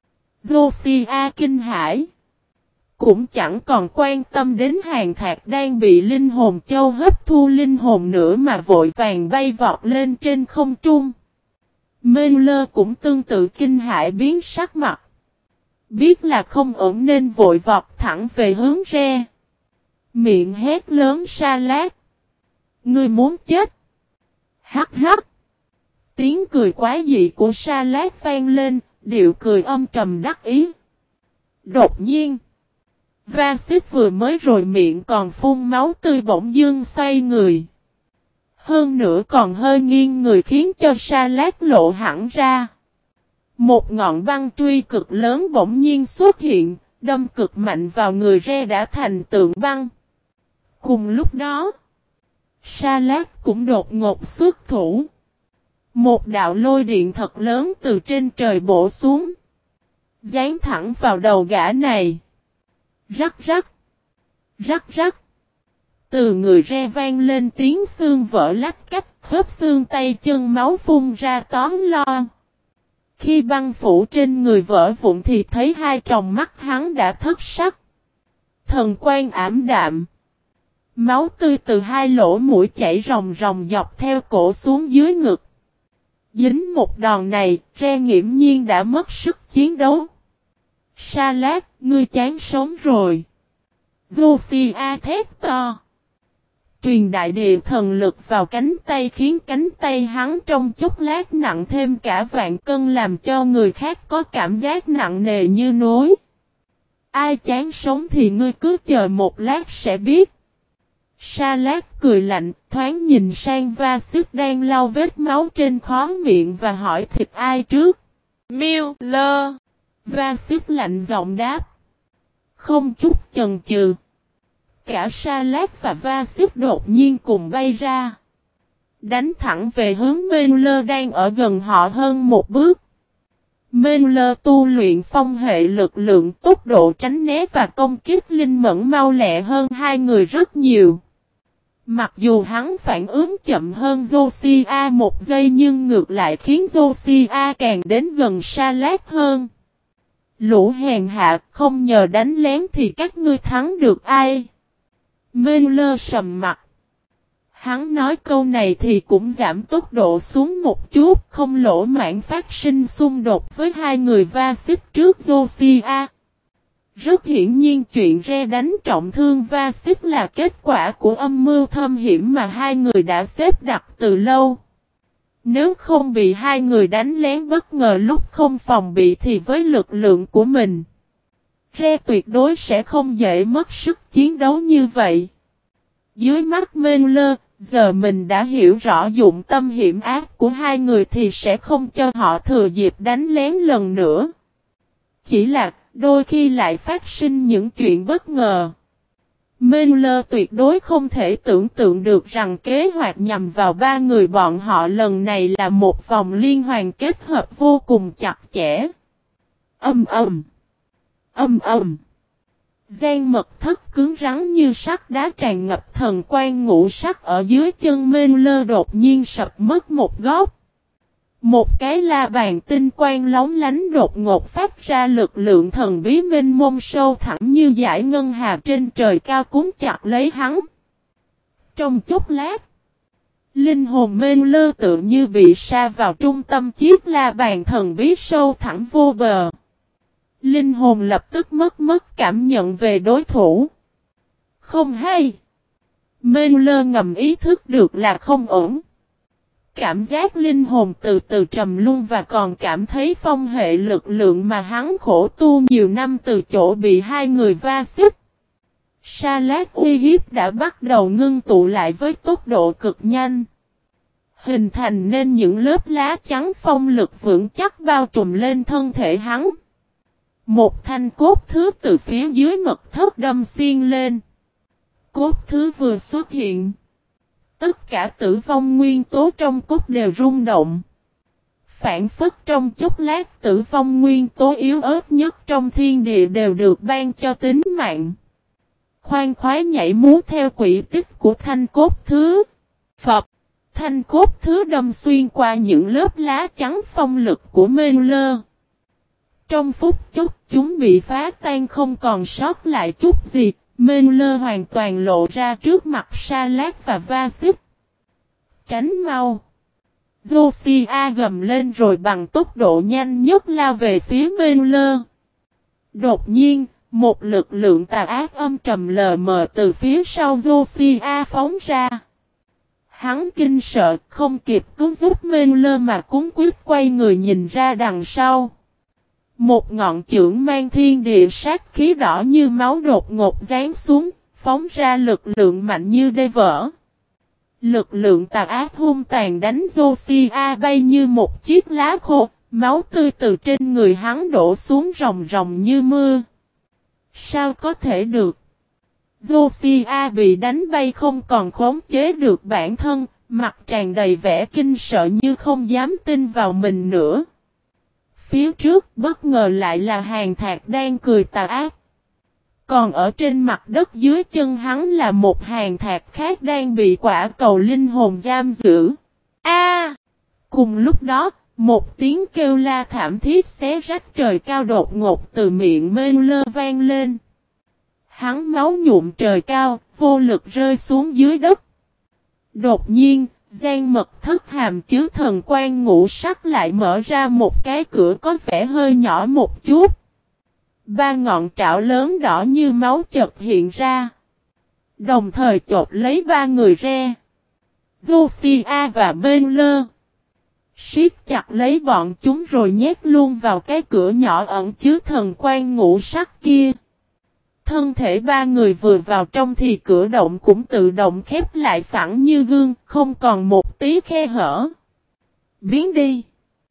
Josiah kinh hãi. Cũng chẳng còn quan tâm đến Hàn Thạc đang bị linh hồn châu hấp thu linh hồn nữa mà vội vàng bay vọt lên trên không trung. Miller cũng tương tự kinh hãi biến sắc mặt. Biết là không ổn nên vội vọt thẳng về hướng Re. Miệng hét lớn Sa-lát. Ngươi muốn chết. Hắc hắc. Tiếng cười quái dị của Sa-lát vang lên, điệu cười âm trầm đắc ý. Đột nhiên. Va-xít vừa mới rồi miệng còn phun máu tươi bỗng dưng xoay người. Hơn nữa còn hơi nghiêng người khiến cho Sa-lát lộ hẳn ra. Một ngọn băng truy cực lớn bỗng nhiên xuất hiện, đâm cực mạnh vào người Re đã thành tượng băng. Cùng lúc đó, Sa-lát cũng đột ngột xuất thủ. Một đạo lôi điện thật lớn từ trên trời bổ xuống. Dán thẳng vào đầu gã này. Rắc rắc. Rắc rắc. Từ người Re vang lên tiếng xương vỡ lách cách, khớp xương tay chân máu phun ra tóm lo. Khi băng phủ trên người vỡ vụn thì thấy hai tròng mắt hắn đã thất sắc. Thần quang ảm đạm. Máu tươi từ hai lỗ mũi chảy ròng ròng dọc theo cổ xuống dưới ngực. Dính một đòn này, Re nghiễm nhiên đã mất sức chiến đấu. Sa-lát, ngươi chán sống rồi. Josiah thét to. Truyền đại địa thần lực vào cánh tay khiến cánh tay hắn trong chốc lát nặng thêm cả vạn cân làm cho người khác có cảm giác nặng nề như núi. Ai chán sống thì ngươi cứ chờ một lát sẽ biết. Sa-lát cười lạnh, thoáng nhìn sang Va-xít đang lau vết máu trên khóe miệng và hỏi thịt ai trước. Miller. Va-xít lạnh giọng đáp. Không chút chần chừ. Cả Sa-lát và Va-xít đột nhiên cùng bay ra. Đánh thẳng về hướng Miller đang ở gần họ hơn một bước. Miller tu luyện phong hệ lực lượng tốc độ tránh né và công kích linh mẫn mau lẹ hơn hai người rất nhiều. Mặc dù hắn phản ứng chậm hơn Josiah một giây nhưng ngược lại khiến Josiah càng đến gần Sa-lát hơn. Lũ hèn hạ không nhờ đánh lén thì các ngươi thắng được ai? Miller sầm mặt. Hắn nói câu này thì cũng giảm tốc độ xuống một chút, không lỗ mãn phát sinh xung đột với hai người Va-xít trước Josiah. Rất hiển nhiên chuyện Re đánh trọng thương Va-xít là kết quả của âm mưu thâm hiểm mà hai người đã xếp đặt từ lâu. Nếu không bị hai người đánh lén bất ngờ lúc không phòng bị thì với lực lượng của mình, Re tuyệt đối sẽ không dễ mất sức chiến đấu như vậy. Dưới mắt Miller, giờ mình đã hiểu rõ dụng tâm hiểm ác của hai người thì sẽ không cho họ thừa dịp đánh lén lần nữa. Chỉ là đôi khi lại phát sinh những chuyện bất ngờ. Miller tuyệt đối không thể tưởng tượng được rằng kế hoạch nhằm vào ba người bọn họ lần này là một vòng liên hoàn kết hợp vô cùng chặt chẽ. Âm ầm. Âm ầm. Gian mật thất cứng rắn như sắt đá tràn ngập thần quang ngũ sắc ở dưới chân Miller đột nhiên sập mất một góc. Một cái la bàn tinh quang lóng lánh đột ngột phát ra lực lượng thần bí mênh mông sâu thẳng như dải ngân hà trên trời cao cuốn chặt lấy hắn. Trong chốc lát, linh hồn Miller tự như bị sa vào trung tâm chiếc la bàn thần bí sâu thẳng vô bờ. Linh hồn lập tức mất cảm nhận về đối thủ. Không hay. Miller ngầm ý thức được là không ổn. Cảm giác linh hồn từ từ trầm luân và còn cảm thấy phong hệ lực lượng mà hắn khổ tu nhiều năm từ chỗ bị hai người Va-xít. Sa-lát uy hiếp đã bắt đầu ngưng tụ lại với tốc độ cực nhanh. Hình thành nên những lớp lá trắng phong lực vững chắc bao trùm lên thân thể hắn. Một thanh cốt thứ từ phía dưới mật thất đâm xuyên lên. Cốt thứ vừa xuất hiện. Tất cả tử vong nguyên tố trong cốt đều rung động. Phản phất trong chốc lát tử vong nguyên tố yếu ớt nhất trong thiên địa đều được ban cho tính mạng. Khoan khoái nhảy múa theo quỹ tích của thanh cốt thứ. Phật. Thanh cốt thứ đâm xuyên qua những lớp lá trắng phong lực của Miller. Trong phút chốc chúng bị phá tan không còn sót lại chút gì. Miller hoàn toàn lộ ra trước mặt Sa-lát và Va-xít. Tránh mau. Josiah gầm lên rồi bằng tốc độ nhanh nhất lao về phía Miller. Đột nhiên, Một lực lượng tà ác âm trầm lờ mờ từ phía sau Josiah phóng ra. Hắn kinh sợ, không kịp cứu giúp Miller mà cuống quýt quay người nhìn ra đằng sau. Một ngọn chưởng mang thiên địa sát khí đỏ như máu đột ngột giáng xuống, phóng ra lực lượng mạnh như đê vỡ. Lực lượng tà ác hung tàn đánh Josiah bay như một chiếc lá khô, máu tươi từ trên người hắn đổ xuống ròng ròng như mưa. Sao có thể được? Josiah bị đánh bay không còn khống chế được bản thân, mặt tràn đầy vẻ kinh sợ như không dám tin vào mình nữa. Phía trước bất ngờ lại là Hàn Thạc đang cười tà ác. Còn ở trên mặt đất dưới chân hắn là một Hàn Thạc khác đang bị quả cầu linh hồn giam giữ. A! Cùng lúc đó, một tiếng kêu la thảm thiết xé rách trời cao đột ngột từ miệng Miller vang lên. Hắn máu nhuộm trời cao, vô lực rơi xuống dưới đất. Đột nhiên, gian mật thất hàm chứa thần quan ngũ sắc lại mở ra một cái cửa có vẻ hơi nhỏ một chút. Ba ngọn trảo lớn đỏ như máu chợt hiện ra. Đồng thời chộp lấy ba người re. Josiah và Miller. Siết chặt lấy bọn chúng rồi nhét luôn vào cái cửa nhỏ ẩn chứa thần quan ngũ sắc kia. Thân thể ba người vừa vào trong thì cửa động cũng tự động khép lại phẳng như gương, không còn một tí khe hở. Biến đi.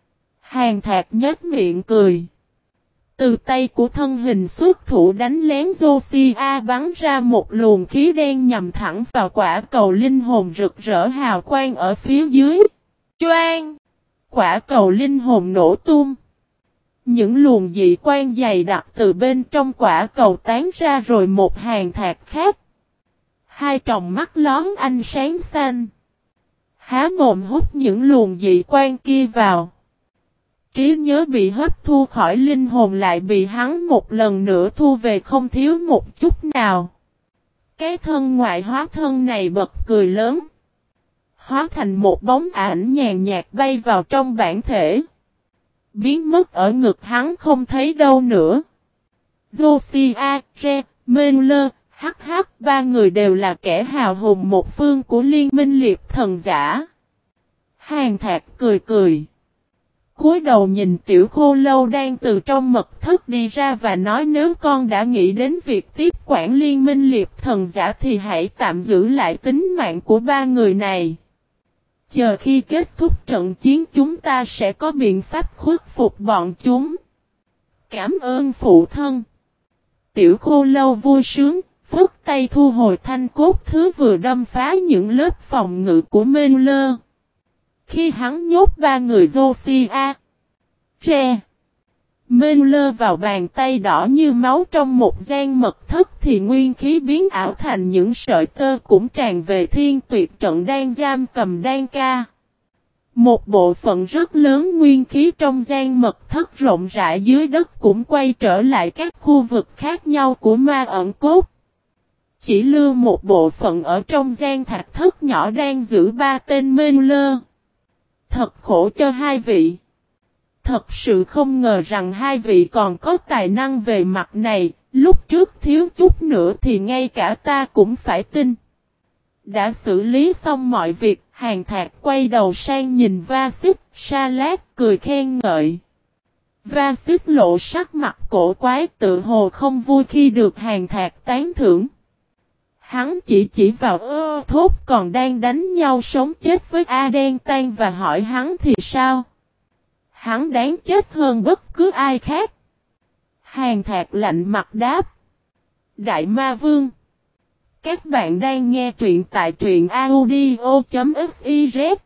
Hàn Thạc nhếch miệng cười. Từ tay của thân hình xuất thủ đánh lén Josiah bắn ra một luồng khí đen nhằm thẳng vào quả cầu linh hồn rực rỡ hào quang ở phía dưới. Choang! Quả cầu linh hồn nổ tung. Những luồng dị quang dày đặc từ bên trong quả cầu tán ra rồi một Hàn Thạc khác. Hai tròng mắt lón ánh sáng xanh. Há mồm hút những luồng dị quang kia vào. Trí nhớ bị hấp thu khỏi linh hồn lại bị hắn một lần nữa thu về không thiếu một chút nào. Cái thân ngoại hóa thân này bật cười lớn. Hóa thành một bóng ảnh nhàn nhạt bay vào trong bản thể. Biến mất ở ngực hắn không thấy đâu nữa. Josiah, Re, Miller, HH, ba người đều là kẻ hào hùng một phương của liên minh liệp thần giả. Hàn Thạc cười cười. Cúi đầu nhìn tiểu khô lâu đang từ trong mật thất đi ra và nói nếu con đã nghĩ đến việc tiếp quản liên minh liệp thần giả thì hãy tạm giữ lại tính mạng của ba người này. Chờ khi kết thúc trận chiến chúng ta sẽ có biện pháp khuất phục bọn chúng. Cảm ơn phụ thân. Tiểu khô lâu vui sướng, phất tay thu hồi thanh cốt thứ vừa đâm phá những lớp phòng ngự của Miller. Khi hắn nhốt ba người Josiah, Re, Miller vào bàn tay đỏ như máu trong một gian mật thất thì nguyên khí biến ảo thành những sợi tơ cũng tràn về thiên tuyệt trận đang giam cầm đan ca. Một bộ phận rất lớn nguyên khí trong gian mật thất rộng rãi dưới đất cũng quay trở lại các khu vực khác nhau của ma ẩn cốt. Chỉ lưu một bộ phận ở trong gian thạch thất nhỏ đang giữ ba tên Miller. Thật khổ cho hai vị. Thật sự không ngờ rằng hai vị còn có tài năng về mặt này, lúc trước thiếu chút nữa thì ngay cả ta cũng phải tin. Đã xử lý xong mọi việc, Hàn Thạc quay đầu sang nhìn Va-xích, Sa-lát cười khen ngợi. Va-xích lộ sắc mặt cổ quái tự hồ không vui khi được Hàn Thạc tán thưởng. Hắn chỉ vào thốt còn đang đánh nhau sống chết với Adentan và hỏi hắn thì sao? Hắn đáng chết hơn bất cứ ai khác. Hàn Thạc lạnh mặt đáp. Đại Ma Vương. Các bạn đang nghe truyện tại truyện audio.fiz.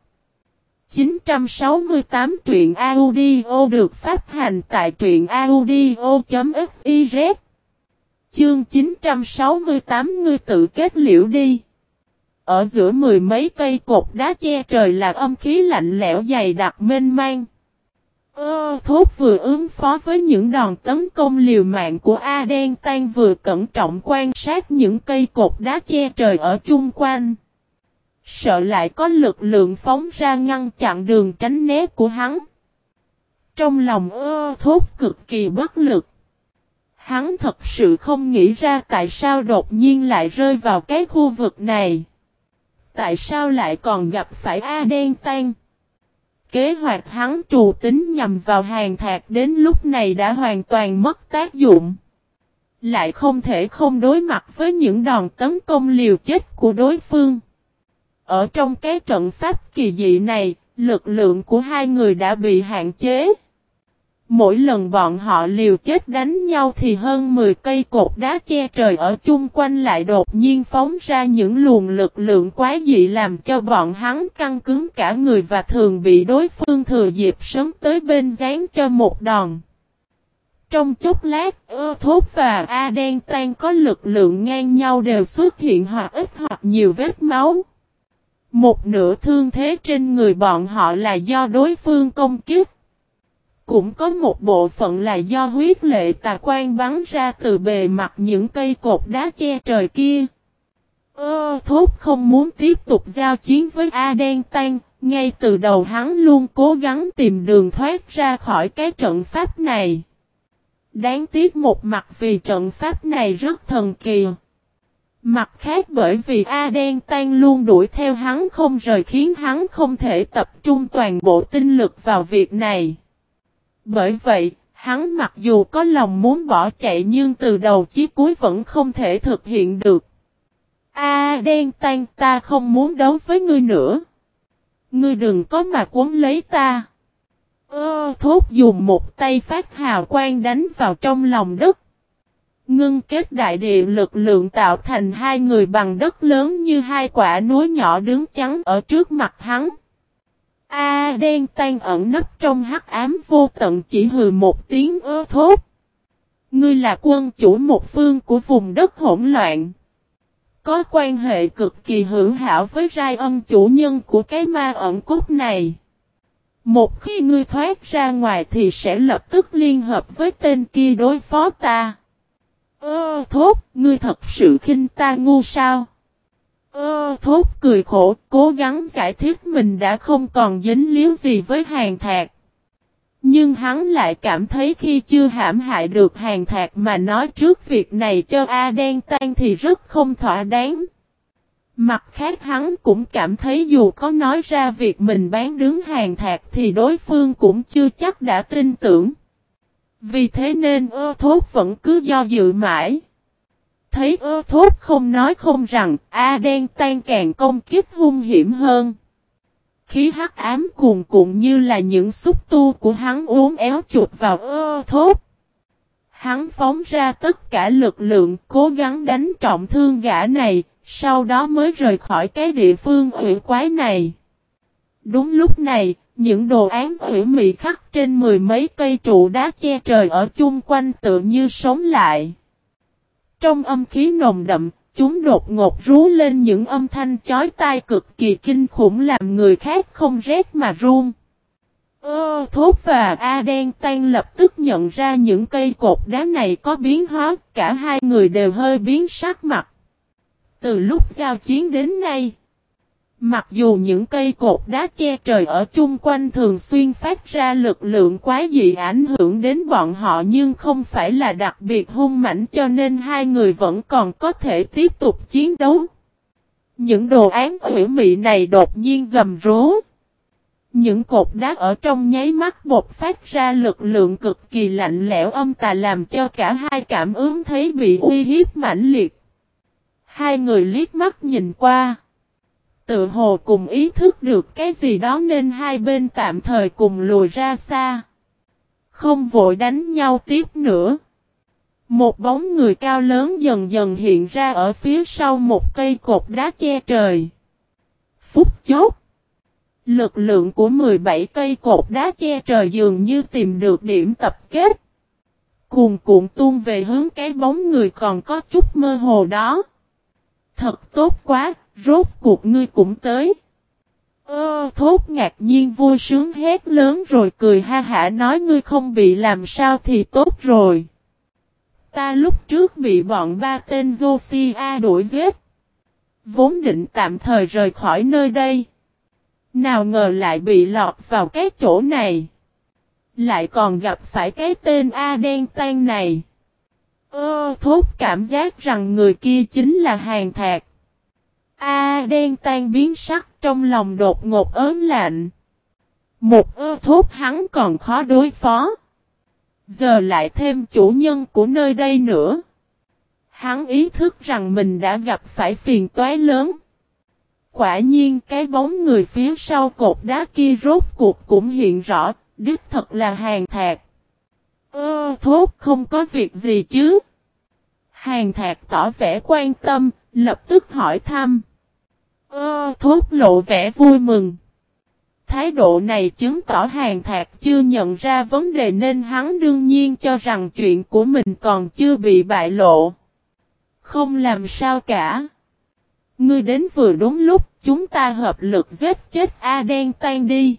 968 truyện audio được phát hành tại truyện audio.fiz. Chương 968 ngươi tự kết liễu đi. Ở giữa mười mấy cây cột đá che trời là âm khí lạnh lẽo dày đặc mênh mang. Thốt vừa ứng phó với những đòn tấn công liều mạng của Adentan vừa cẩn trọng quan sát những cây cột đá che trời ở chung quanh. Sợ lại có lực lượng phóng ra ngăn chặn đường tránh né của hắn. Trong lòng thốt cực kỳ bất lực. Hắn thật sự không nghĩ ra tại sao đột nhiên lại rơi vào cái khu vực này. Tại sao lại còn gặp phải A Đen Tang? Kế hoạch hắn trù tính nhằm vào Hàn Thạc đến lúc này đã hoàn toàn mất tác dụng. Lại không thể không đối mặt với những đòn tấn công liều chết của đối phương. Ở trong cái trận pháp kỳ dị này, lực lượng của hai người đã bị hạn chế. Mỗi lần bọn họ liều chết đánh nhau thì hơn 10 cây cột đá che trời ở chung quanh lại đột nhiên phóng ra những luồng lực lượng quái dị làm cho bọn hắn căng cứng cả người và thường bị đối phương thừa dịp sớm tới bên giáng cho một đòn. Trong chốc lát, Thốt và A Đen Tang có lực lượng ngang nhau đều xuất hiện hoặc ít hoặc nhiều vết máu. Một nửa thương thế trên người bọn họ là do đối phương công kích. Cũng có một bộ phận là do huyết lệ tà quan bắn ra từ bề mặt những cây cột đá che trời kia. Thốt không muốn tiếp tục giao chiến với A Đen Tang, ngay từ đầu hắn luôn cố gắng tìm đường thoát ra khỏi cái trận pháp này. Đáng tiếc một mặt vì trận pháp này rất thần kỳ. Mặt khác bởi vì A Đen Tang luôn đuổi theo hắn không rời khiến hắn không thể tập trung toàn bộ tinh lực vào việc này. Bởi vậy, hắn mặc dù có lòng muốn bỏ chạy nhưng từ đầu chí cuối vẫn không thể thực hiện được. A Đen Tang, ta không muốn đấu với ngươi nữa. Ngươi đừng có mà cuốn lấy ta. Thốt dùng một tay phát hào quang đánh vào trong lòng đất. Ngưng kết đại địa lực lượng tạo thành hai người bằng đất lớn như hai quả núi nhỏ đứng chắn ở trước mặt hắn. A Đen Tang ẩn nấp trong hắc ám vô tận chỉ hừ một tiếng Thốt. Ngươi là quân chủ một phương của vùng đất hỗn loạn. Có quan hệ cực kỳ hữu hảo với Rai Ân chủ nhân của cái ma ẩn cốt này. Một khi ngươi thoát ra ngoài thì sẽ lập tức liên hợp với tên kia đối phó ta. Thốt, ngươi thật sự khinh ta ngu sao? Thốt cười khổ, cố gắng giải thích mình đã không còn dính líu gì với Hàn Thạc. Nhưng hắn lại cảm thấy khi chưa hãm hại được Hàn Thạc mà nói trước việc này cho A Đen Tang thì rất không thỏa đáng. Mặt khác hắn cũng cảm thấy dù có nói ra việc mình bán đứng Hàn Thạc thì đối phương cũng chưa chắc đã tin tưởng. Vì thế nên Thốt vẫn cứ do dự mãi. Thấy Thốt không nói không rằng, A Đen Tang càng công kích hung hiểm hơn. Khí hắc ám cuồn cuộn như là những xúc tu của hắn uốn éo chụp vào Thốt. Hắn phóng ra tất cả lực lượng cố gắng đánh trọng thương gã này, sau đó mới rời khỏi cái địa phương ủy quái này. Đúng lúc này, những đồ án ủy mị khắc trên mười mấy cây trụ đá che trời ở chung quanh tự như sống lại. Trong âm khí nồng đậm, chúng đột ngột rú lên những âm thanh chói tai cực kỳ kinh khủng làm người khác không rét mà run. Thốt và A Đen Tang lập tức nhận ra những cây cột đá này có biến hóa, cả hai người đều hơi biến sắc mặt. Từ lúc giao chiến đến nay, mặc dù những cây cột đá che trời ở chung quanh thường xuyên phát ra lực lượng quái dị ảnh hưởng đến bọn họ nhưng không phải là đặc biệt hung mãnh cho nên hai người vẫn còn có thể tiếp tục chiến đấu. Những đồ án hủy mị này đột nhiên gầm rú. Những cột đá ở trong nháy mắt bộc phát ra lực lượng cực kỳ lạnh lẽo âm tà làm cho cả hai cảm ứng thấy bị uy hiếp mãnh liệt. Hai người liếc mắt nhìn qua. Tự hồ cùng ý thức được cái gì đó nên hai bên tạm thời cùng lùi ra xa. Không vội đánh nhau tiếp nữa. Một bóng người cao lớn dần dần hiện ra ở phía sau một cây cột đá che trời. Phút chốc. Lực lượng của 17 cây cột đá che trời dường như tìm được điểm tập kết. Cuồn cuộn tuôn về hướng cái bóng người còn có chút mơ hồ đó. Thật tốt quá, rốt cuộc ngươi cũng tới. Thốt ngạc nhiên vui sướng hét lớn rồi cười ha hả nói ngươi không bị làm sao thì tốt rồi. Ta lúc trước bị bọn ba tên Josiah đuổi giết. Vốn định tạm thời rời khỏi nơi đây. Nào ngờ lại bị lọt vào cái chỗ này. Lại còn gặp phải cái tên A Đen Tang này. Thốt cảm giác rằng người kia chính là Hàn Thạc. Đen tan biến sắc trong lòng đột ngột ớn lạnh. Một thốt hắn còn khó đối phó. Giờ lại thêm chủ nhân của nơi đây nữa. Hắn ý thức rằng mình đã gặp phải phiền toái lớn. Quả nhiên cái bóng người phía sau cột đá kia rốt cuộc cũng hiện rõ, đích thật là Hàn Thạc. Thốt không có việc gì chứ? Hàn Thạc tỏ vẻ quan tâm, lập tức hỏi thăm. Thốt lộ vẻ vui mừng. Thái độ này chứng tỏ Hàn Thạc chưa nhận ra vấn đề nên hắn đương nhiên cho rằng chuyện của mình còn chưa bị bại lộ. Không làm sao cả. Ngươi đến vừa đúng lúc, chúng ta hợp lực giết chết Đen tan đi.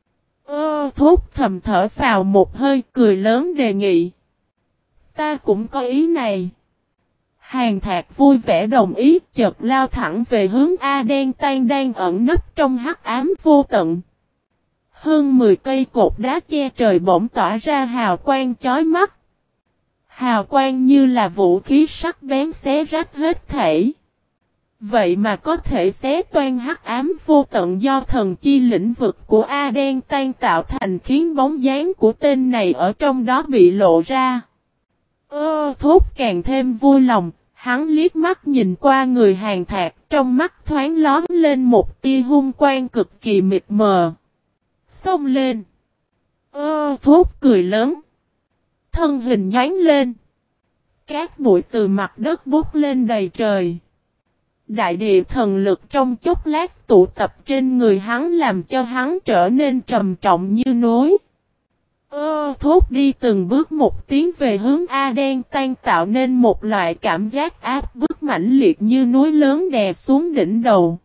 Thốt thầm thở phào một hơi, cười lớn đề nghị. Ta cũng có ý này. Hàn Thạc vui vẻ đồng ý, chợt lao thẳng về hướng Đen tan đang ẩn nấp trong hắc ám vô tận. Hơn 10 cây cột đá che trời bỗng tỏa ra hào quang chói mắt. Hào quang như là vũ khí sắc bén xé rách hết thảy. Vậy mà có thể xé toan hắc ám vô tận do thần chi lĩnh vực của Đen tan tạo thành khiến bóng dáng của tên này ở trong đó bị lộ ra. Thốt càng thêm vui lòng, hắn liếc mắt nhìn qua người Hàn Thạc, trong mắt thoáng lóe lên một tia hung quang cực kỳ mịt mờ. Xông lên. Thốt cười lớn. Thân hình nhoáng lên. Cát bụi từ mặt đất bút lên đầy trời. Đại địa thần lực trong chốc lát tụ tập trên người hắn làm cho hắn trở nên trầm trọng như núi. Thốt đi từng bước một tiến về hướng Đen tan tạo nên một loại cảm giác áp bức mãnh liệt như núi lớn đè xuống đỉnh đầu.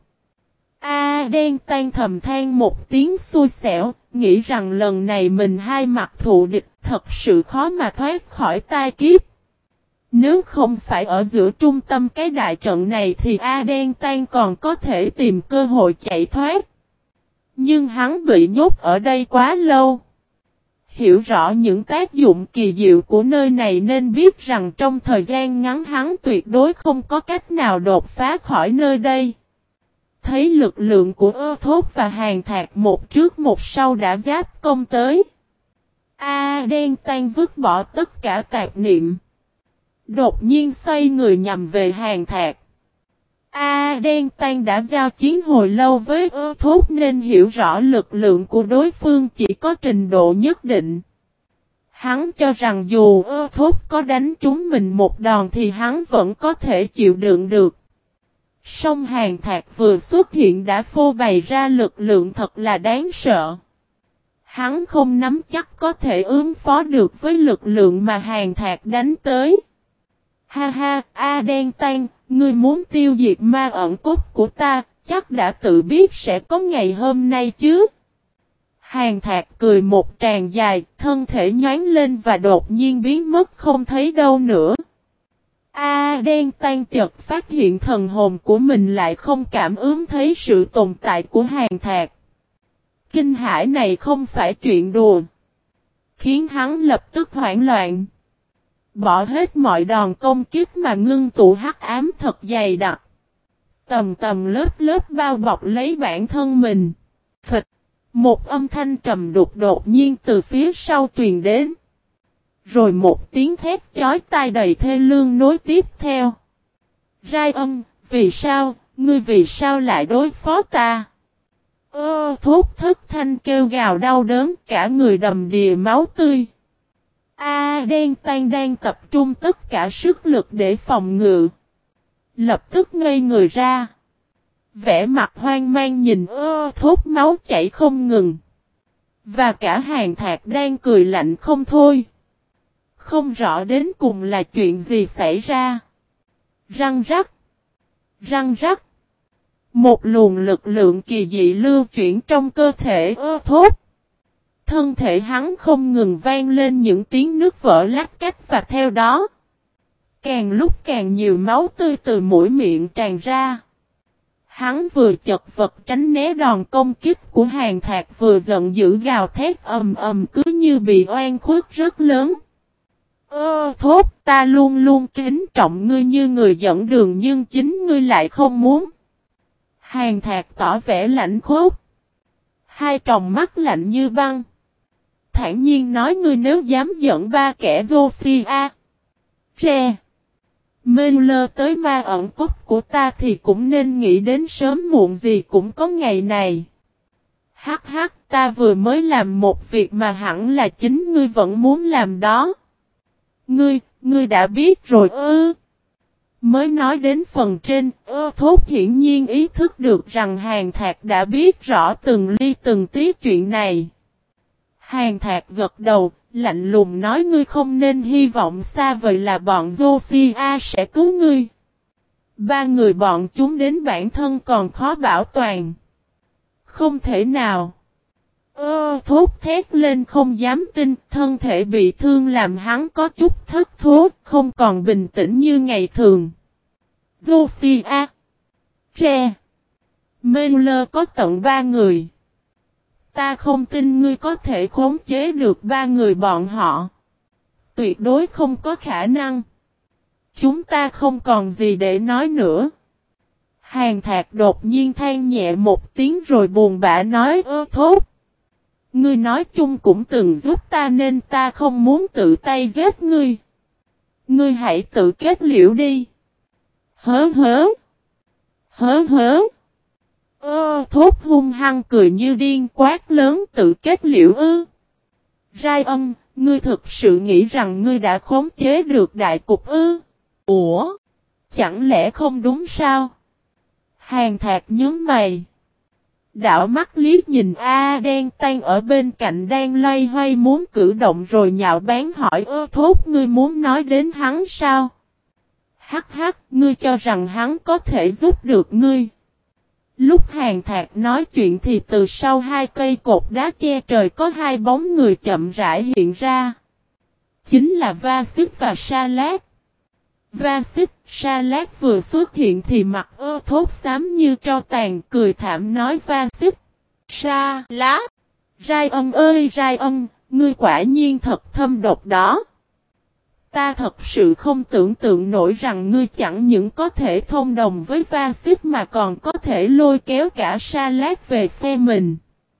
Đen tan thầm than một tiếng xui xẻo, nghĩ rằng lần này mình hai mặt thù địch thật sự khó mà thoát khỏi tai kiếp. Nếu không phải ở giữa trung tâm cái đại trận này thì Đen tan còn có thể tìm cơ hội chạy thoát. Nhưng hắn bị nhốt ở đây quá lâu. Hiểu rõ những tác dụng kỳ diệu của nơi này nên biết rằng trong thời gian ngắn hắn tuyệt đối không có cách nào đột phá khỏi nơi đây. Thấy lực lượng của Thốt và Hàn Thạc một trước một sau đã giáp công tới. Đen tan vứt bỏ tất cả tạp niệm. Đột nhiên xoay người nhằm về Hàn Thạc. Đen tan đã giao chiến hồi lâu với Thốt nên hiểu rõ lực lượng của đối phương chỉ có trình độ nhất định. Hắn cho rằng dù Thốt có đánh trúng mình một đòn thì hắn vẫn có thể chịu đựng được. Song Hàn Thạc vừa xuất hiện đã phô bày ra lực lượng thật là đáng sợ. Hắn không nắm chắc có thể ứng phó được với lực lượng mà Hàn Thạc đánh tới. Ha ha, Đen tan, ngươi muốn tiêu diệt ma ẩn cốt của ta, chắc đã tự biết sẽ có ngày hôm nay chứ. Hàn Thạc cười một tràng dài, thân thể nhoáng lên và đột nhiên biến mất không thấy đâu nữa. Đen tan chợt phát hiện thần hồn của mình lại không cảm ứng thấy sự tồn tại của Hàn Thạc. Kinh hãi này không phải chuyện đùa. Khiến hắn lập tức hoảng loạn. Bỏ hết mọi đòn công kích mà ngưng tụ hắc ám thật dày đặc. Tầm tầm lớp lớp bao bọc lấy bản thân mình. Phịch. Một âm thanh trầm đục đột nhiên từ phía sau truyền đến. Rồi một tiếng thét chói tai đầy thê lương nối tiếp theo. Rai Ân, vì sao, ngươi vì sao lại đối phó ta? Thốt thất thanh kêu gào đau đớn, cả người đầm đìa máu tươi. Đen tan đang tập trung tất cả sức lực để phòng ngự. Lập tức ngây người ra. Vẻ mặt hoang mang nhìn Thốt máu chảy không ngừng. Và cả Hàn Thạc đang cười lạnh không thôi. Không rõ đến cùng là chuyện gì xảy ra. Răng rắc. Răng rắc. Một luồng lực lượng kỳ dị lưu chuyển trong cơ thể Thốt. Thân thể hắn không ngừng vang lên những tiếng nước vỡ lách cách và theo đó. Càng lúc càng nhiều máu tươi từ mũi miệng tràn ra. Hắn vừa chật vật tránh né đòn công kích của Hàn Thạc vừa giận dữ gào thét ầm ầm cứ như bị oan khuất rất lớn. Thốt, ta luôn luôn kính trọng ngươi như người dẫn đường nhưng chính ngươi lại không muốn. Hàn Thạc tỏ vẻ lạnh khốc. Hai tròng mắt lạnh như băng. Thản nhiên nói ngươi nếu dám dẫn ba kẻ Josiah, Re, Miller tới ma ẩn cốt của ta thì cũng nên nghĩ đến sớm muộn gì cũng có ngày này. Hắc hắc, ta vừa mới làm một việc mà hẳn là chính ngươi vẫn muốn làm đó. Ngươi đã biết rồi ư? Mới nói đến phần trên, Thốt hiển nhiên ý thức được rằng Hàn Thạc đã biết rõ từng ly từng tí chuyện này. Hàn Thạc gật đầu, lạnh lùng nói ngươi không nên hy vọng xa vời là bọn Josiah sẽ cứu ngươi. Ba người bọn chúng đến bản thân còn khó bảo toàn. Không thể nào. Thốt thét lên không dám tin, thân thể bị thương làm hắn có chút thất thốt, không còn bình tĩnh như ngày thường. Josiah, Re, Miller có tận 3 người. Ta không tin ngươi có thể khống chế được 3 người bọn họ. Tuyệt đối không có khả năng. Chúng ta không còn gì để nói nữa. Hàn Thạc đột nhiên than nhẹ một tiếng rồi buồn bã nói Thốt. Ngươi nói chung cũng từng giúp ta nên ta không muốn tự tay giết ngươi. Ngươi hãy tự kết liễu đi. Hớ hớ. Hớ hớ. Thốt hung hăng cười như điên quát lớn tự kết liễu ư. Ryan, ngươi thực sự nghĩ rằng ngươi đã khống chế được đại cục ư? Ủa? Chẳng lẽ không đúng sao? Hàn Thạc nhướng mày. Đảo mắt liếc nhìn đen tan ở bên cạnh đang loay hoay muốn cử động rồi nhạo báng hỏi Thốt ngươi muốn nói đến hắn sao? Hắc hắc, ngươi cho rằng hắn có thể giúp được ngươi. Lúc Hàn Thạc nói chuyện thì từ sau 2 cây cột đá che trời có 2 bóng người chậm rãi hiện ra. Chính là Va-xích và Sa-lát. Va-xích, Sa-lát vừa xuất hiện thì mặt Thốt xám như tro tàn cười thảm nói Va-xích. Sa-lát. Ryan ơi Ryan, ngươi quả nhiên thật thâm độc đó. Ta thật sự không tưởng tượng nổi rằng ngươi chẳng những có thể thông đồng với Va-xích mà còn có thể lôi kéo cả Sa-lát về phe mình.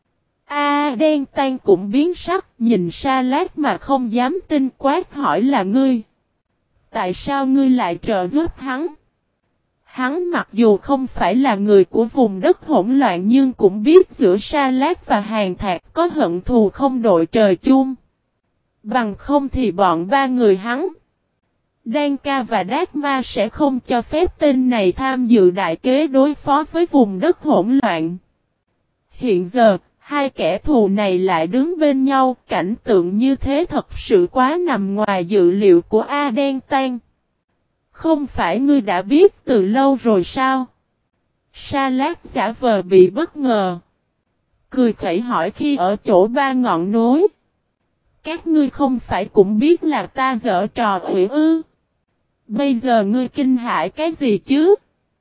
Đen tan cũng biến sắc, nhìn Sa-lát mà không dám tin quát hỏi là ngươi. Tại sao ngươi lại trợ giúp hắn? Hắn mặc dù không phải là người của vùng đất hỗn loạn nhưng cũng biết giữa Sa-lát và Hàn Thạc có hận thù không đội trời chung. Bằng không thì bọn 3 người hắn, Đan Ca và Đát Ma sẽ không cho phép tên này tham dự đại kế đối phó với vùng đất hỗn loạn. Hiện giờ, 2 kẻ thù này lại đứng bên nhau, cảnh tượng như thế thật sự quá nằm ngoài dự liệu của Đen Tan. Không phải ngươi đã biết từ lâu rồi sao? Sa-lát giả vờ bị bất ngờ. Cười khẩy hỏi khi ở chỗ 3 ngọn núi. Các ngươi không phải cũng biết là ta giở trò ủy ư? Bây giờ ngươi kinh hãi cái gì chứ?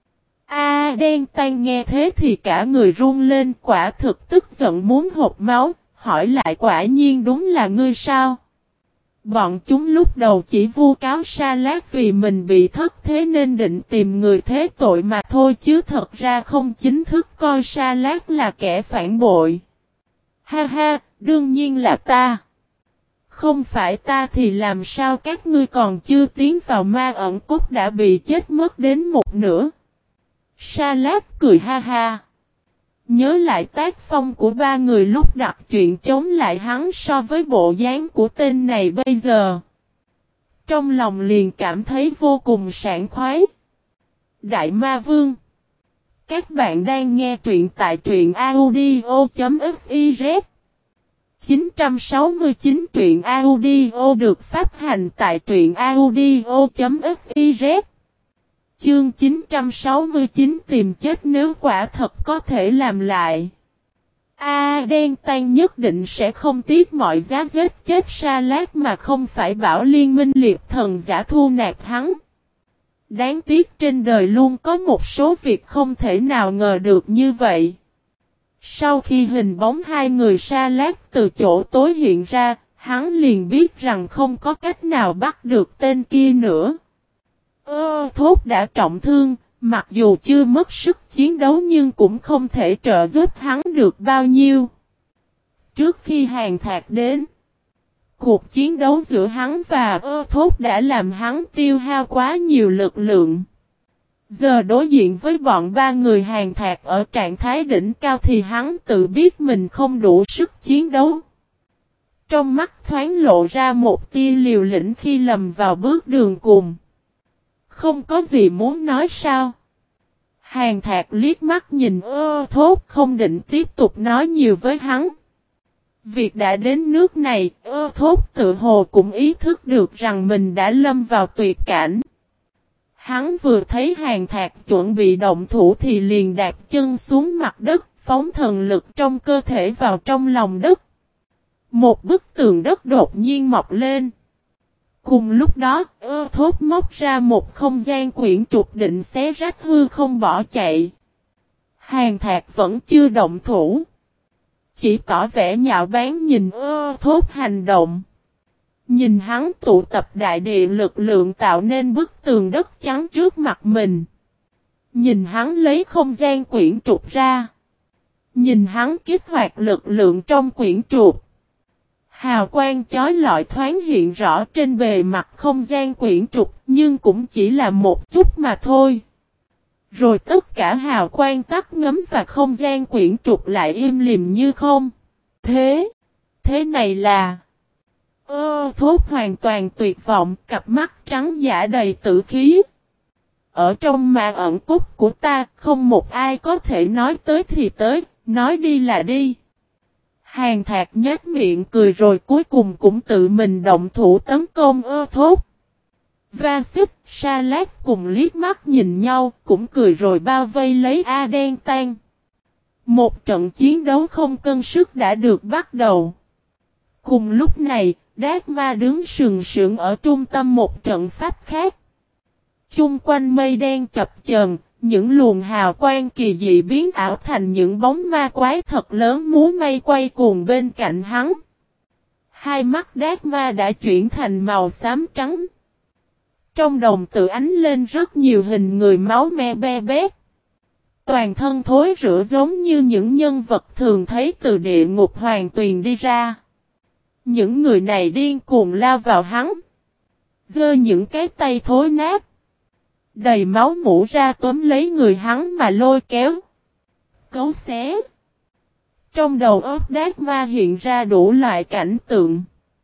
Đen tan nghe thế thì cả người run lên quả thực tức giận muốn hộc máu, hỏi lại quả nhiên đúng là ngươi sao? Bọn chúng lúc đầu chỉ vu cáo Sa-lát vì mình bị thất thế nên định tìm người thế tội mà thôi chứ thật ra không chính thức coi Sa-lát là kẻ phản bội. Ha ha, đương nhiên là ta. Không phải ta thì làm sao các ngươi còn chưa tiến vào ma ẩn cốt đã bị chết mất đến một nửa. Sa-lát cười ha ha. Nhớ lại tác phong của 3 người lúc đặt chuyện chống lại hắn so với bộ dáng của tên này bây giờ. Trong lòng liền cảm thấy vô cùng sảng khoái. Đại Ma Vương. Các bạn đang nghe truyện tại truyện audio.fiz 969 truyện audio được phát hành tại truyện audio.fiz. Chương 969 tìm chết nếu quả thật có thể làm lại. Đen tan nhất định sẽ không tiếc mọi giá giết chết Sa-lát mà không phải bảo liên minh liệt thần giả thu nạp hắn. Đáng tiếc trên đời luôn có một số việc không thể nào ngờ được như vậy. Sau khi hình bóng 2 người Sa-lát từ chỗ tối hiện ra, hắn liền biết rằng không có cách nào bắt được tên kia nữa. Thốt đã trọng thương, mặc dù chưa mất sức chiến đấu nhưng cũng không thể trợ giúp hắn được bao nhiêu. Trước khi Hàn Thạc đến, cuộc chiến đấu giữa hắn và Thốt đã làm hắn tiêu hao quá nhiều lực lượng. Giờ đối diện với bọn ba người Hàn Thạc ở trạng thái đỉnh cao thì hắn tự biết mình không đủ sức chiến đấu. Trong mắt thoáng lộ ra một tia liều lĩnh khi lầm vào bước đường cùng. Không có gì muốn nói sao? Hàn Thạc liếc mắt nhìn Thốt không định tiếp tục nói nhiều với hắn. Việc đã đến nước này, Thốt tự hồ cũng ý thức được rằng mình đã lâm vào tuyệt cảnh. Hắn vừa thấy Hàn Thạc chuẩn bị động thủ thì liền đạp chân xuống mặt đất, phóng thần lực trong cơ thể vào trong lòng đất. Một bức tường đất đột nhiên mọc lên. Cùng lúc đó, Thốt móc ra một không gian quyển trục định xé rách hư không bỏ chạy. Hàn Thạc vẫn chưa động thủ. Chỉ tỏ vẻ nhạo báng nhìn Thốt hành động. Nhìn hắn tụ tập đại địa lực lượng tạo nên bức tường đất trắng trước mặt mình. Nhìn hắn lấy không gian quyển trục ra. Nhìn hắn kích hoạt lực lượng trong quyển trục. Hào quang chói lọi thoáng hiện rõ trên bề mặt không gian quyển trục nhưng cũng chỉ là một chút mà thôi. Rồi tất cả hào quang tắt ngấm và không gian quyển trục lại im lìm như không. Thế này là... Thốt hoàn toàn tuyệt vọng, cặp mắt trắng giả đầy tử khí. Ở trong màn ẩn cốt của ta, không một ai có thể nói tới thì tới, nói đi là đi. Hàn Thạc nhếch miệng cười rồi cuối cùng cũng tự mình động thủ tấn công Thốt. Va Xích, Sa Lát cùng liếc mắt nhìn nhau, cũng cười rồi bao vây lấy A Đen Tan. Một trận chiến đấu không cân sức đã được bắt đầu. Cùng lúc này, Đát Ma đứng sừng sững ở trung tâm một trận pháp khác. Chung quanh mây đen chập chờn, những luồng hào quang kỳ dị biến ảo thành những bóng ma quái thật lớn múa may quay cuồng bên cạnh hắn. Hai mắt Đát Ma đã chuyển thành màu xám trắng. Trong đồng tử ánh lên rất nhiều hình người máu me be bét. Toàn thân thối rữa giống như những nhân vật thường thấy từ địa ngục hoàng tuyền đi ra. Những người này điên cuồng lao vào hắn. Giơ những cái tay thối nát. Đầy máu mũ ra túm lấy người hắn mà lôi kéo. Cấu xé. Trong đầu óc Đát Ma hiện ra đủ loại cảnh tượng.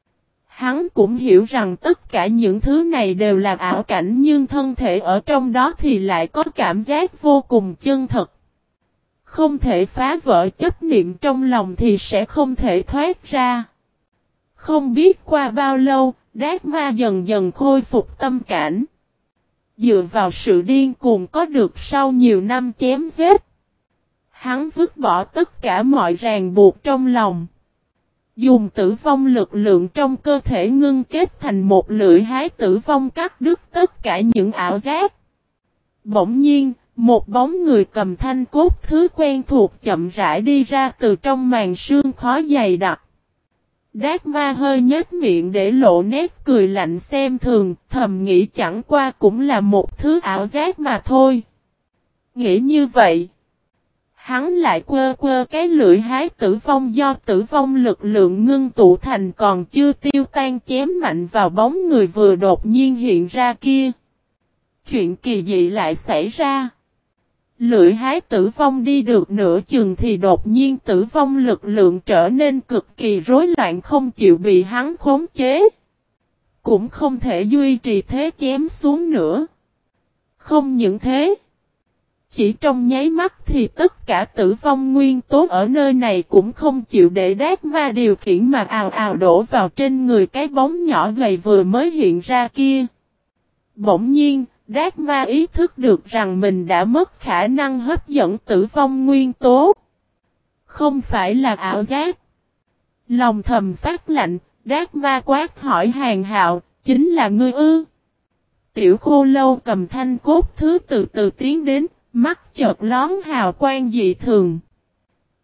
Hắn cũng hiểu rằng tất cả những thứ này đều là ảo cảnh nhưng thân thể ở trong đó thì lại có cảm giác vô cùng chân thật. Không thể phá vỡ chấp niệm trong lòng thì sẽ không thể thoát ra. Không biết qua bao lâu, Đát Ma dần dần khôi phục tâm cảnh. Dựa vào sự điên cuồng có được sau nhiều năm chém giết. Hắn vứt bỏ tất cả mọi ràng buộc trong lòng. Dùng tử vong lực lượng trong cơ thể ngưng kết thành một lưỡi hái tử vong cắt đứt tất cả những ảo giác. Bỗng nhiên, một bóng người cầm thanh cốt thứ quen thuộc chậm rãi đi ra từ trong màn sương khói dày đặc. Đát Ma hơi nhếch miệng để lộ nét cười lạnh xem thường, thầm nghĩ chẳng qua cũng là một thứ ảo giác mà thôi. Nghĩ như vậy, hắn lại quơ cái lưỡi hái tử vong do tử vong lực lượng ngưng tụ thành còn chưa tiêu tan chém mạnh vào bóng người vừa đột nhiên hiện ra kia. Chuyện kỳ dị lại xảy ra. Lưỡi hái tử vong đi được nửa chừng thì đột nhiên tử vong lực lượng trở nên cực kỳ rối loạn không chịu bị hắn khống chế. Cũng không thể duy trì thế chém xuống nữa. Không những thế. Chỉ trong nháy mắt thì tất cả tử vong nguyên tố ở nơi này cũng không chịu để Đát Ma điều khiển mà ào ào đổ vào trên người cái bóng nhỏ gầy vừa mới hiện ra kia. Bỗng nhiên, Đát Ma ý thức được rằng mình đã mất khả năng hấp dẫn tử vong nguyên tố. Không phải là ảo giác. Lòng thầm phát lạnh, Đát Ma quát hỏi Hàn Hạo, chính là ngươi ư? Tiểu Khô Lâu cầm thanh cốt thứ từ từ tiến đến, mắt chợt lón hào quang dị thường.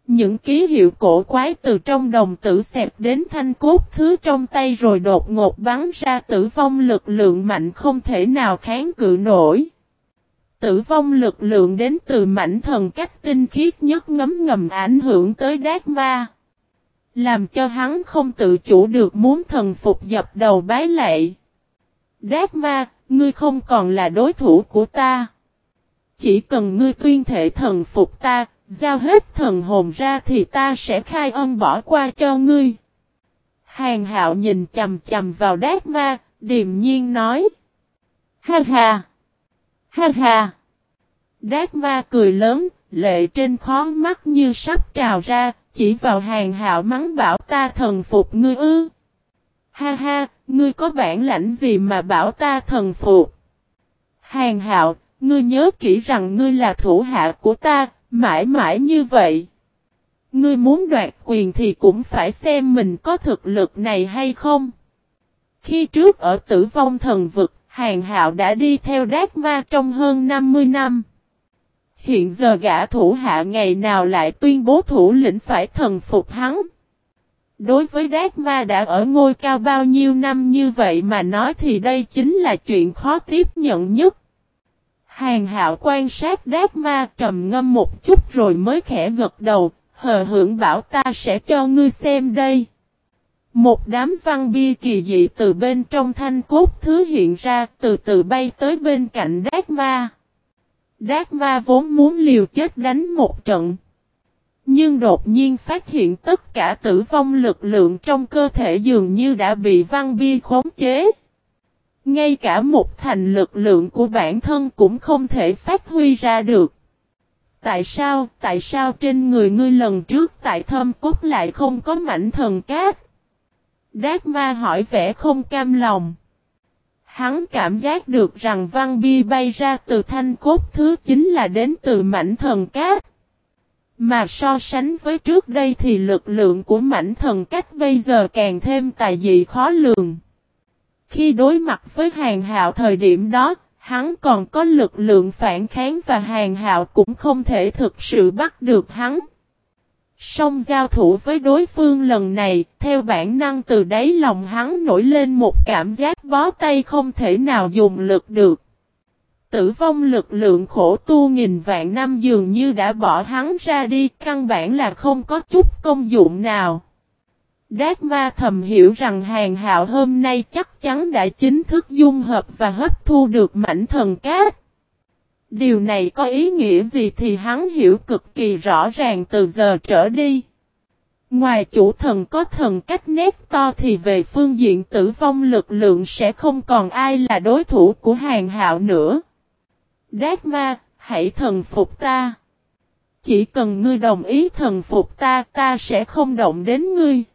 Những ký hiệu cổ quái từ trong đồng tử xẹp đến thanh cốt thứ trong tay rồi đột ngột bắn ra tử vong lực lượng mạnh không thể nào kháng cự nổi. Tử vong lực lượng đến từ mảnh thần cách tinh khiết nhất ngấm ngầm ảnh hưởng tới Đát Ma. Làm cho hắn không tự chủ được muốn thần phục dập đầu bái lạy. Đát Ma, ngươi không còn là đối thủ của ta. Chỉ cần ngươi tuyên thệ thần phục ta, giao hết thần hồn ra thì ta sẽ khai ân bỏ qua cho ngươi. Hàn Hạo nhìn chầm chầm vào Đát Ma, điềm nhiên nói. Ha ha! Ha ha! Đát Ma cười lớn, lệ trên khóe mắt như sắp trào ra, chỉ vào Hàn Hạo mắng bảo ta thần phục ngươi ư. Ha ha, ngươi có bản lãnh gì mà bảo ta thần phục? Hàn Hạo, ngươi nhớ kỹ rằng ngươi là thủ hạ của ta, mãi mãi như vậy. Ngươi muốn đoạt quyền thì cũng phải xem mình có thực lực này hay không. Khi trước ở Tử Vong Thần Vực, Hàn Hạo đã đi theo Đát Ma trong hơn 50 năm. Hiện giờ gã thủ hạ ngày nào lại tuyên bố thủ lĩnh phải thần phục hắn. Đối với Đát Ma đã ở ngôi cao bao nhiêu năm như vậy mà nói thì đây chính là chuyện khó tiếp nhận nhất. Hàn Hạo quan sát Đát Ma trầm ngâm một chút rồi mới khẽ gật đầu, hờ hững bảo ta sẽ cho ngươi xem đây. Một đám văn bia kỳ dị từ bên trong thanh cốt thứ hiện ra từ từ bay tới bên cạnh Đát Ma. Đát Ma vốn muốn liều chết đánh một trận. Nhưng đột nhiên phát hiện tất cả tử vong lực lượng trong cơ thể dường như đã bị văn bia khống chế. Ngay cả một thành lực lượng của bản thân cũng không thể phát huy ra được. Tại sao trên người ngươi lần trước tại Thâm Cốt lại không có mảnh thần cát? Đát Ma hỏi vẻ không cam lòng. Hắn cảm giác được rằng văn bia bay ra từ thanh cốt thứ chính là đến từ mảnh thần cát. Mà so sánh với trước đây thì lực lượng của mảnh thần cách bây giờ càng thêm tài dị khó lường. Khi đối mặt với Hàn Hạo thời điểm đó, hắn còn có lực lượng phản kháng và Hàn Hạo cũng không thể thực sự bắt được hắn. Song giao thủ với đối phương lần này, theo bản năng từ đáy lòng hắn nổi lên một cảm giác bó tay không thể nào dùng lực được. Tử vong lực lượng khổ tu nghìn vạn năm dường như đã bỏ hắn ra đi, căn bản là không có chút công dụng nào. Đát Ma thầm hiểu rằng Hàn Hạo hôm nay chắc chắn đã chính thức dung hợp và hấp thu được mảnh thần cát. Điều này có ý nghĩa gì thì hắn hiểu cực kỳ rõ ràng từ giờ trở đi. Ngoài chủ thần có thần cách nét to thì về phương diện tử vong lực lượng sẽ không còn ai là đối thủ của Hàn Hạo nữa. Đát Ma, hãy thần phục ta. Chỉ cần ngươi đồng ý thần phục ta, ta sẽ không động đến ngươi.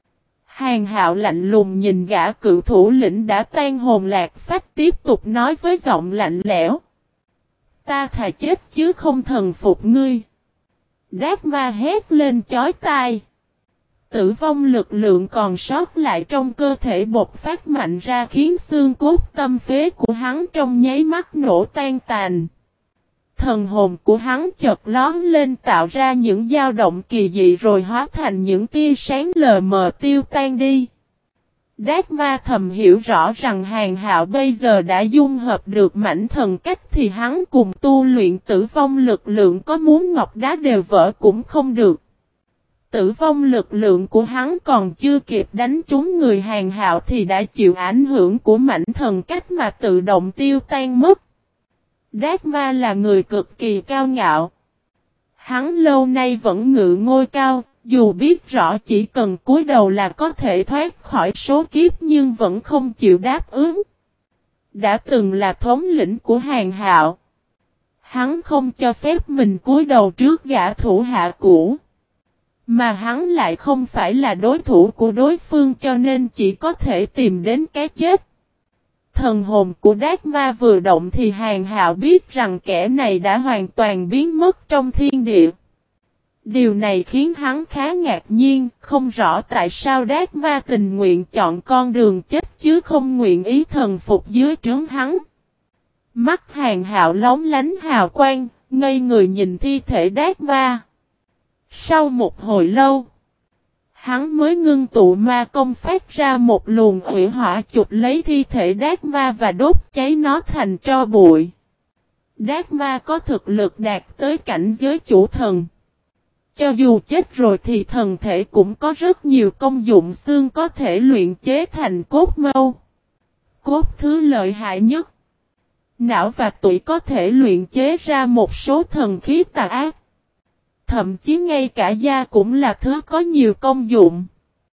Hàn Hạo lạnh lùng nhìn gã cựu thủ lĩnh đã tan hồn lạc phách tiếp tục nói với giọng lạnh lẽo. Ta thà chết chứ không thần phục ngươi. Đát Ma hét lên chói tai. Tử vong lực lượng còn sót lại trong cơ thể bộc phát mạnh ra khiến xương cốt tâm phế của hắn trong nháy mắt nổ tan tàn. Thần hồn của hắn chợt lóm lên tạo ra những dao động kỳ dị rồi hóa thành những tia sáng lờ mờ tiêu tan đi. Đát Ma thầm hiểu rõ rằng Hàn Hạo bây giờ đã dung hợp được mảnh thần cách thì hắn cùng tu luyện tử vong lực lượng có muốn ngọc đá đều vỡ cũng không được. Tử vong lực lượng của hắn còn chưa kịp đánh trúng người Hàn Hạo thì đã chịu ảnh hưởng của mảnh thần cách mà tự động tiêu tan mất. Đát Ma là người cực kỳ cao ngạo. Hắn lâu nay vẫn ngự ngôi cao, dù biết rõ chỉ cần cúi đầu là có thể thoát khỏi số kiếp nhưng vẫn không chịu đáp ứng. Đã từng là thống lĩnh của Hàn Hạo. Hắn không cho phép mình cúi đầu trước gã thủ hạ cũ. Mà hắn lại không phải là đối thủ của đối phương cho nên chỉ có thể tìm đến cái chết. Thần hồn của Đát Ma vừa động thì Hàn Hạo biết rằng kẻ này đã hoàn toàn biến mất trong thiên địa. Điều này khiến hắn khá ngạc nhiên, không rõ tại sao Đát Ma tình nguyện chọn con đường chết chứ không nguyện ý thần phục dưới trướng hắn. Mắt Hàn Hạo lóng lánh hào quang, ngây người nhìn thi thể Đát Ma. Sau một hồi lâu, hắn mới ngưng tụ ma công phát ra một luồng hủy hỏa chụp lấy thi thể Đát Ma và đốt cháy nó thành tro bụi. Đát Ma có thực lực đạt tới cảnh giới chủ thần. Cho dù chết rồi thì thần thể cũng có rất nhiều công dụng, xương có thể luyện chế thành cốt mâu. Cốt thứ lợi hại nhất. Não và tủy có thể luyện chế ra một số thần khí tà ác. Thậm chí ngay cả da cũng là thứ có nhiều công dụng.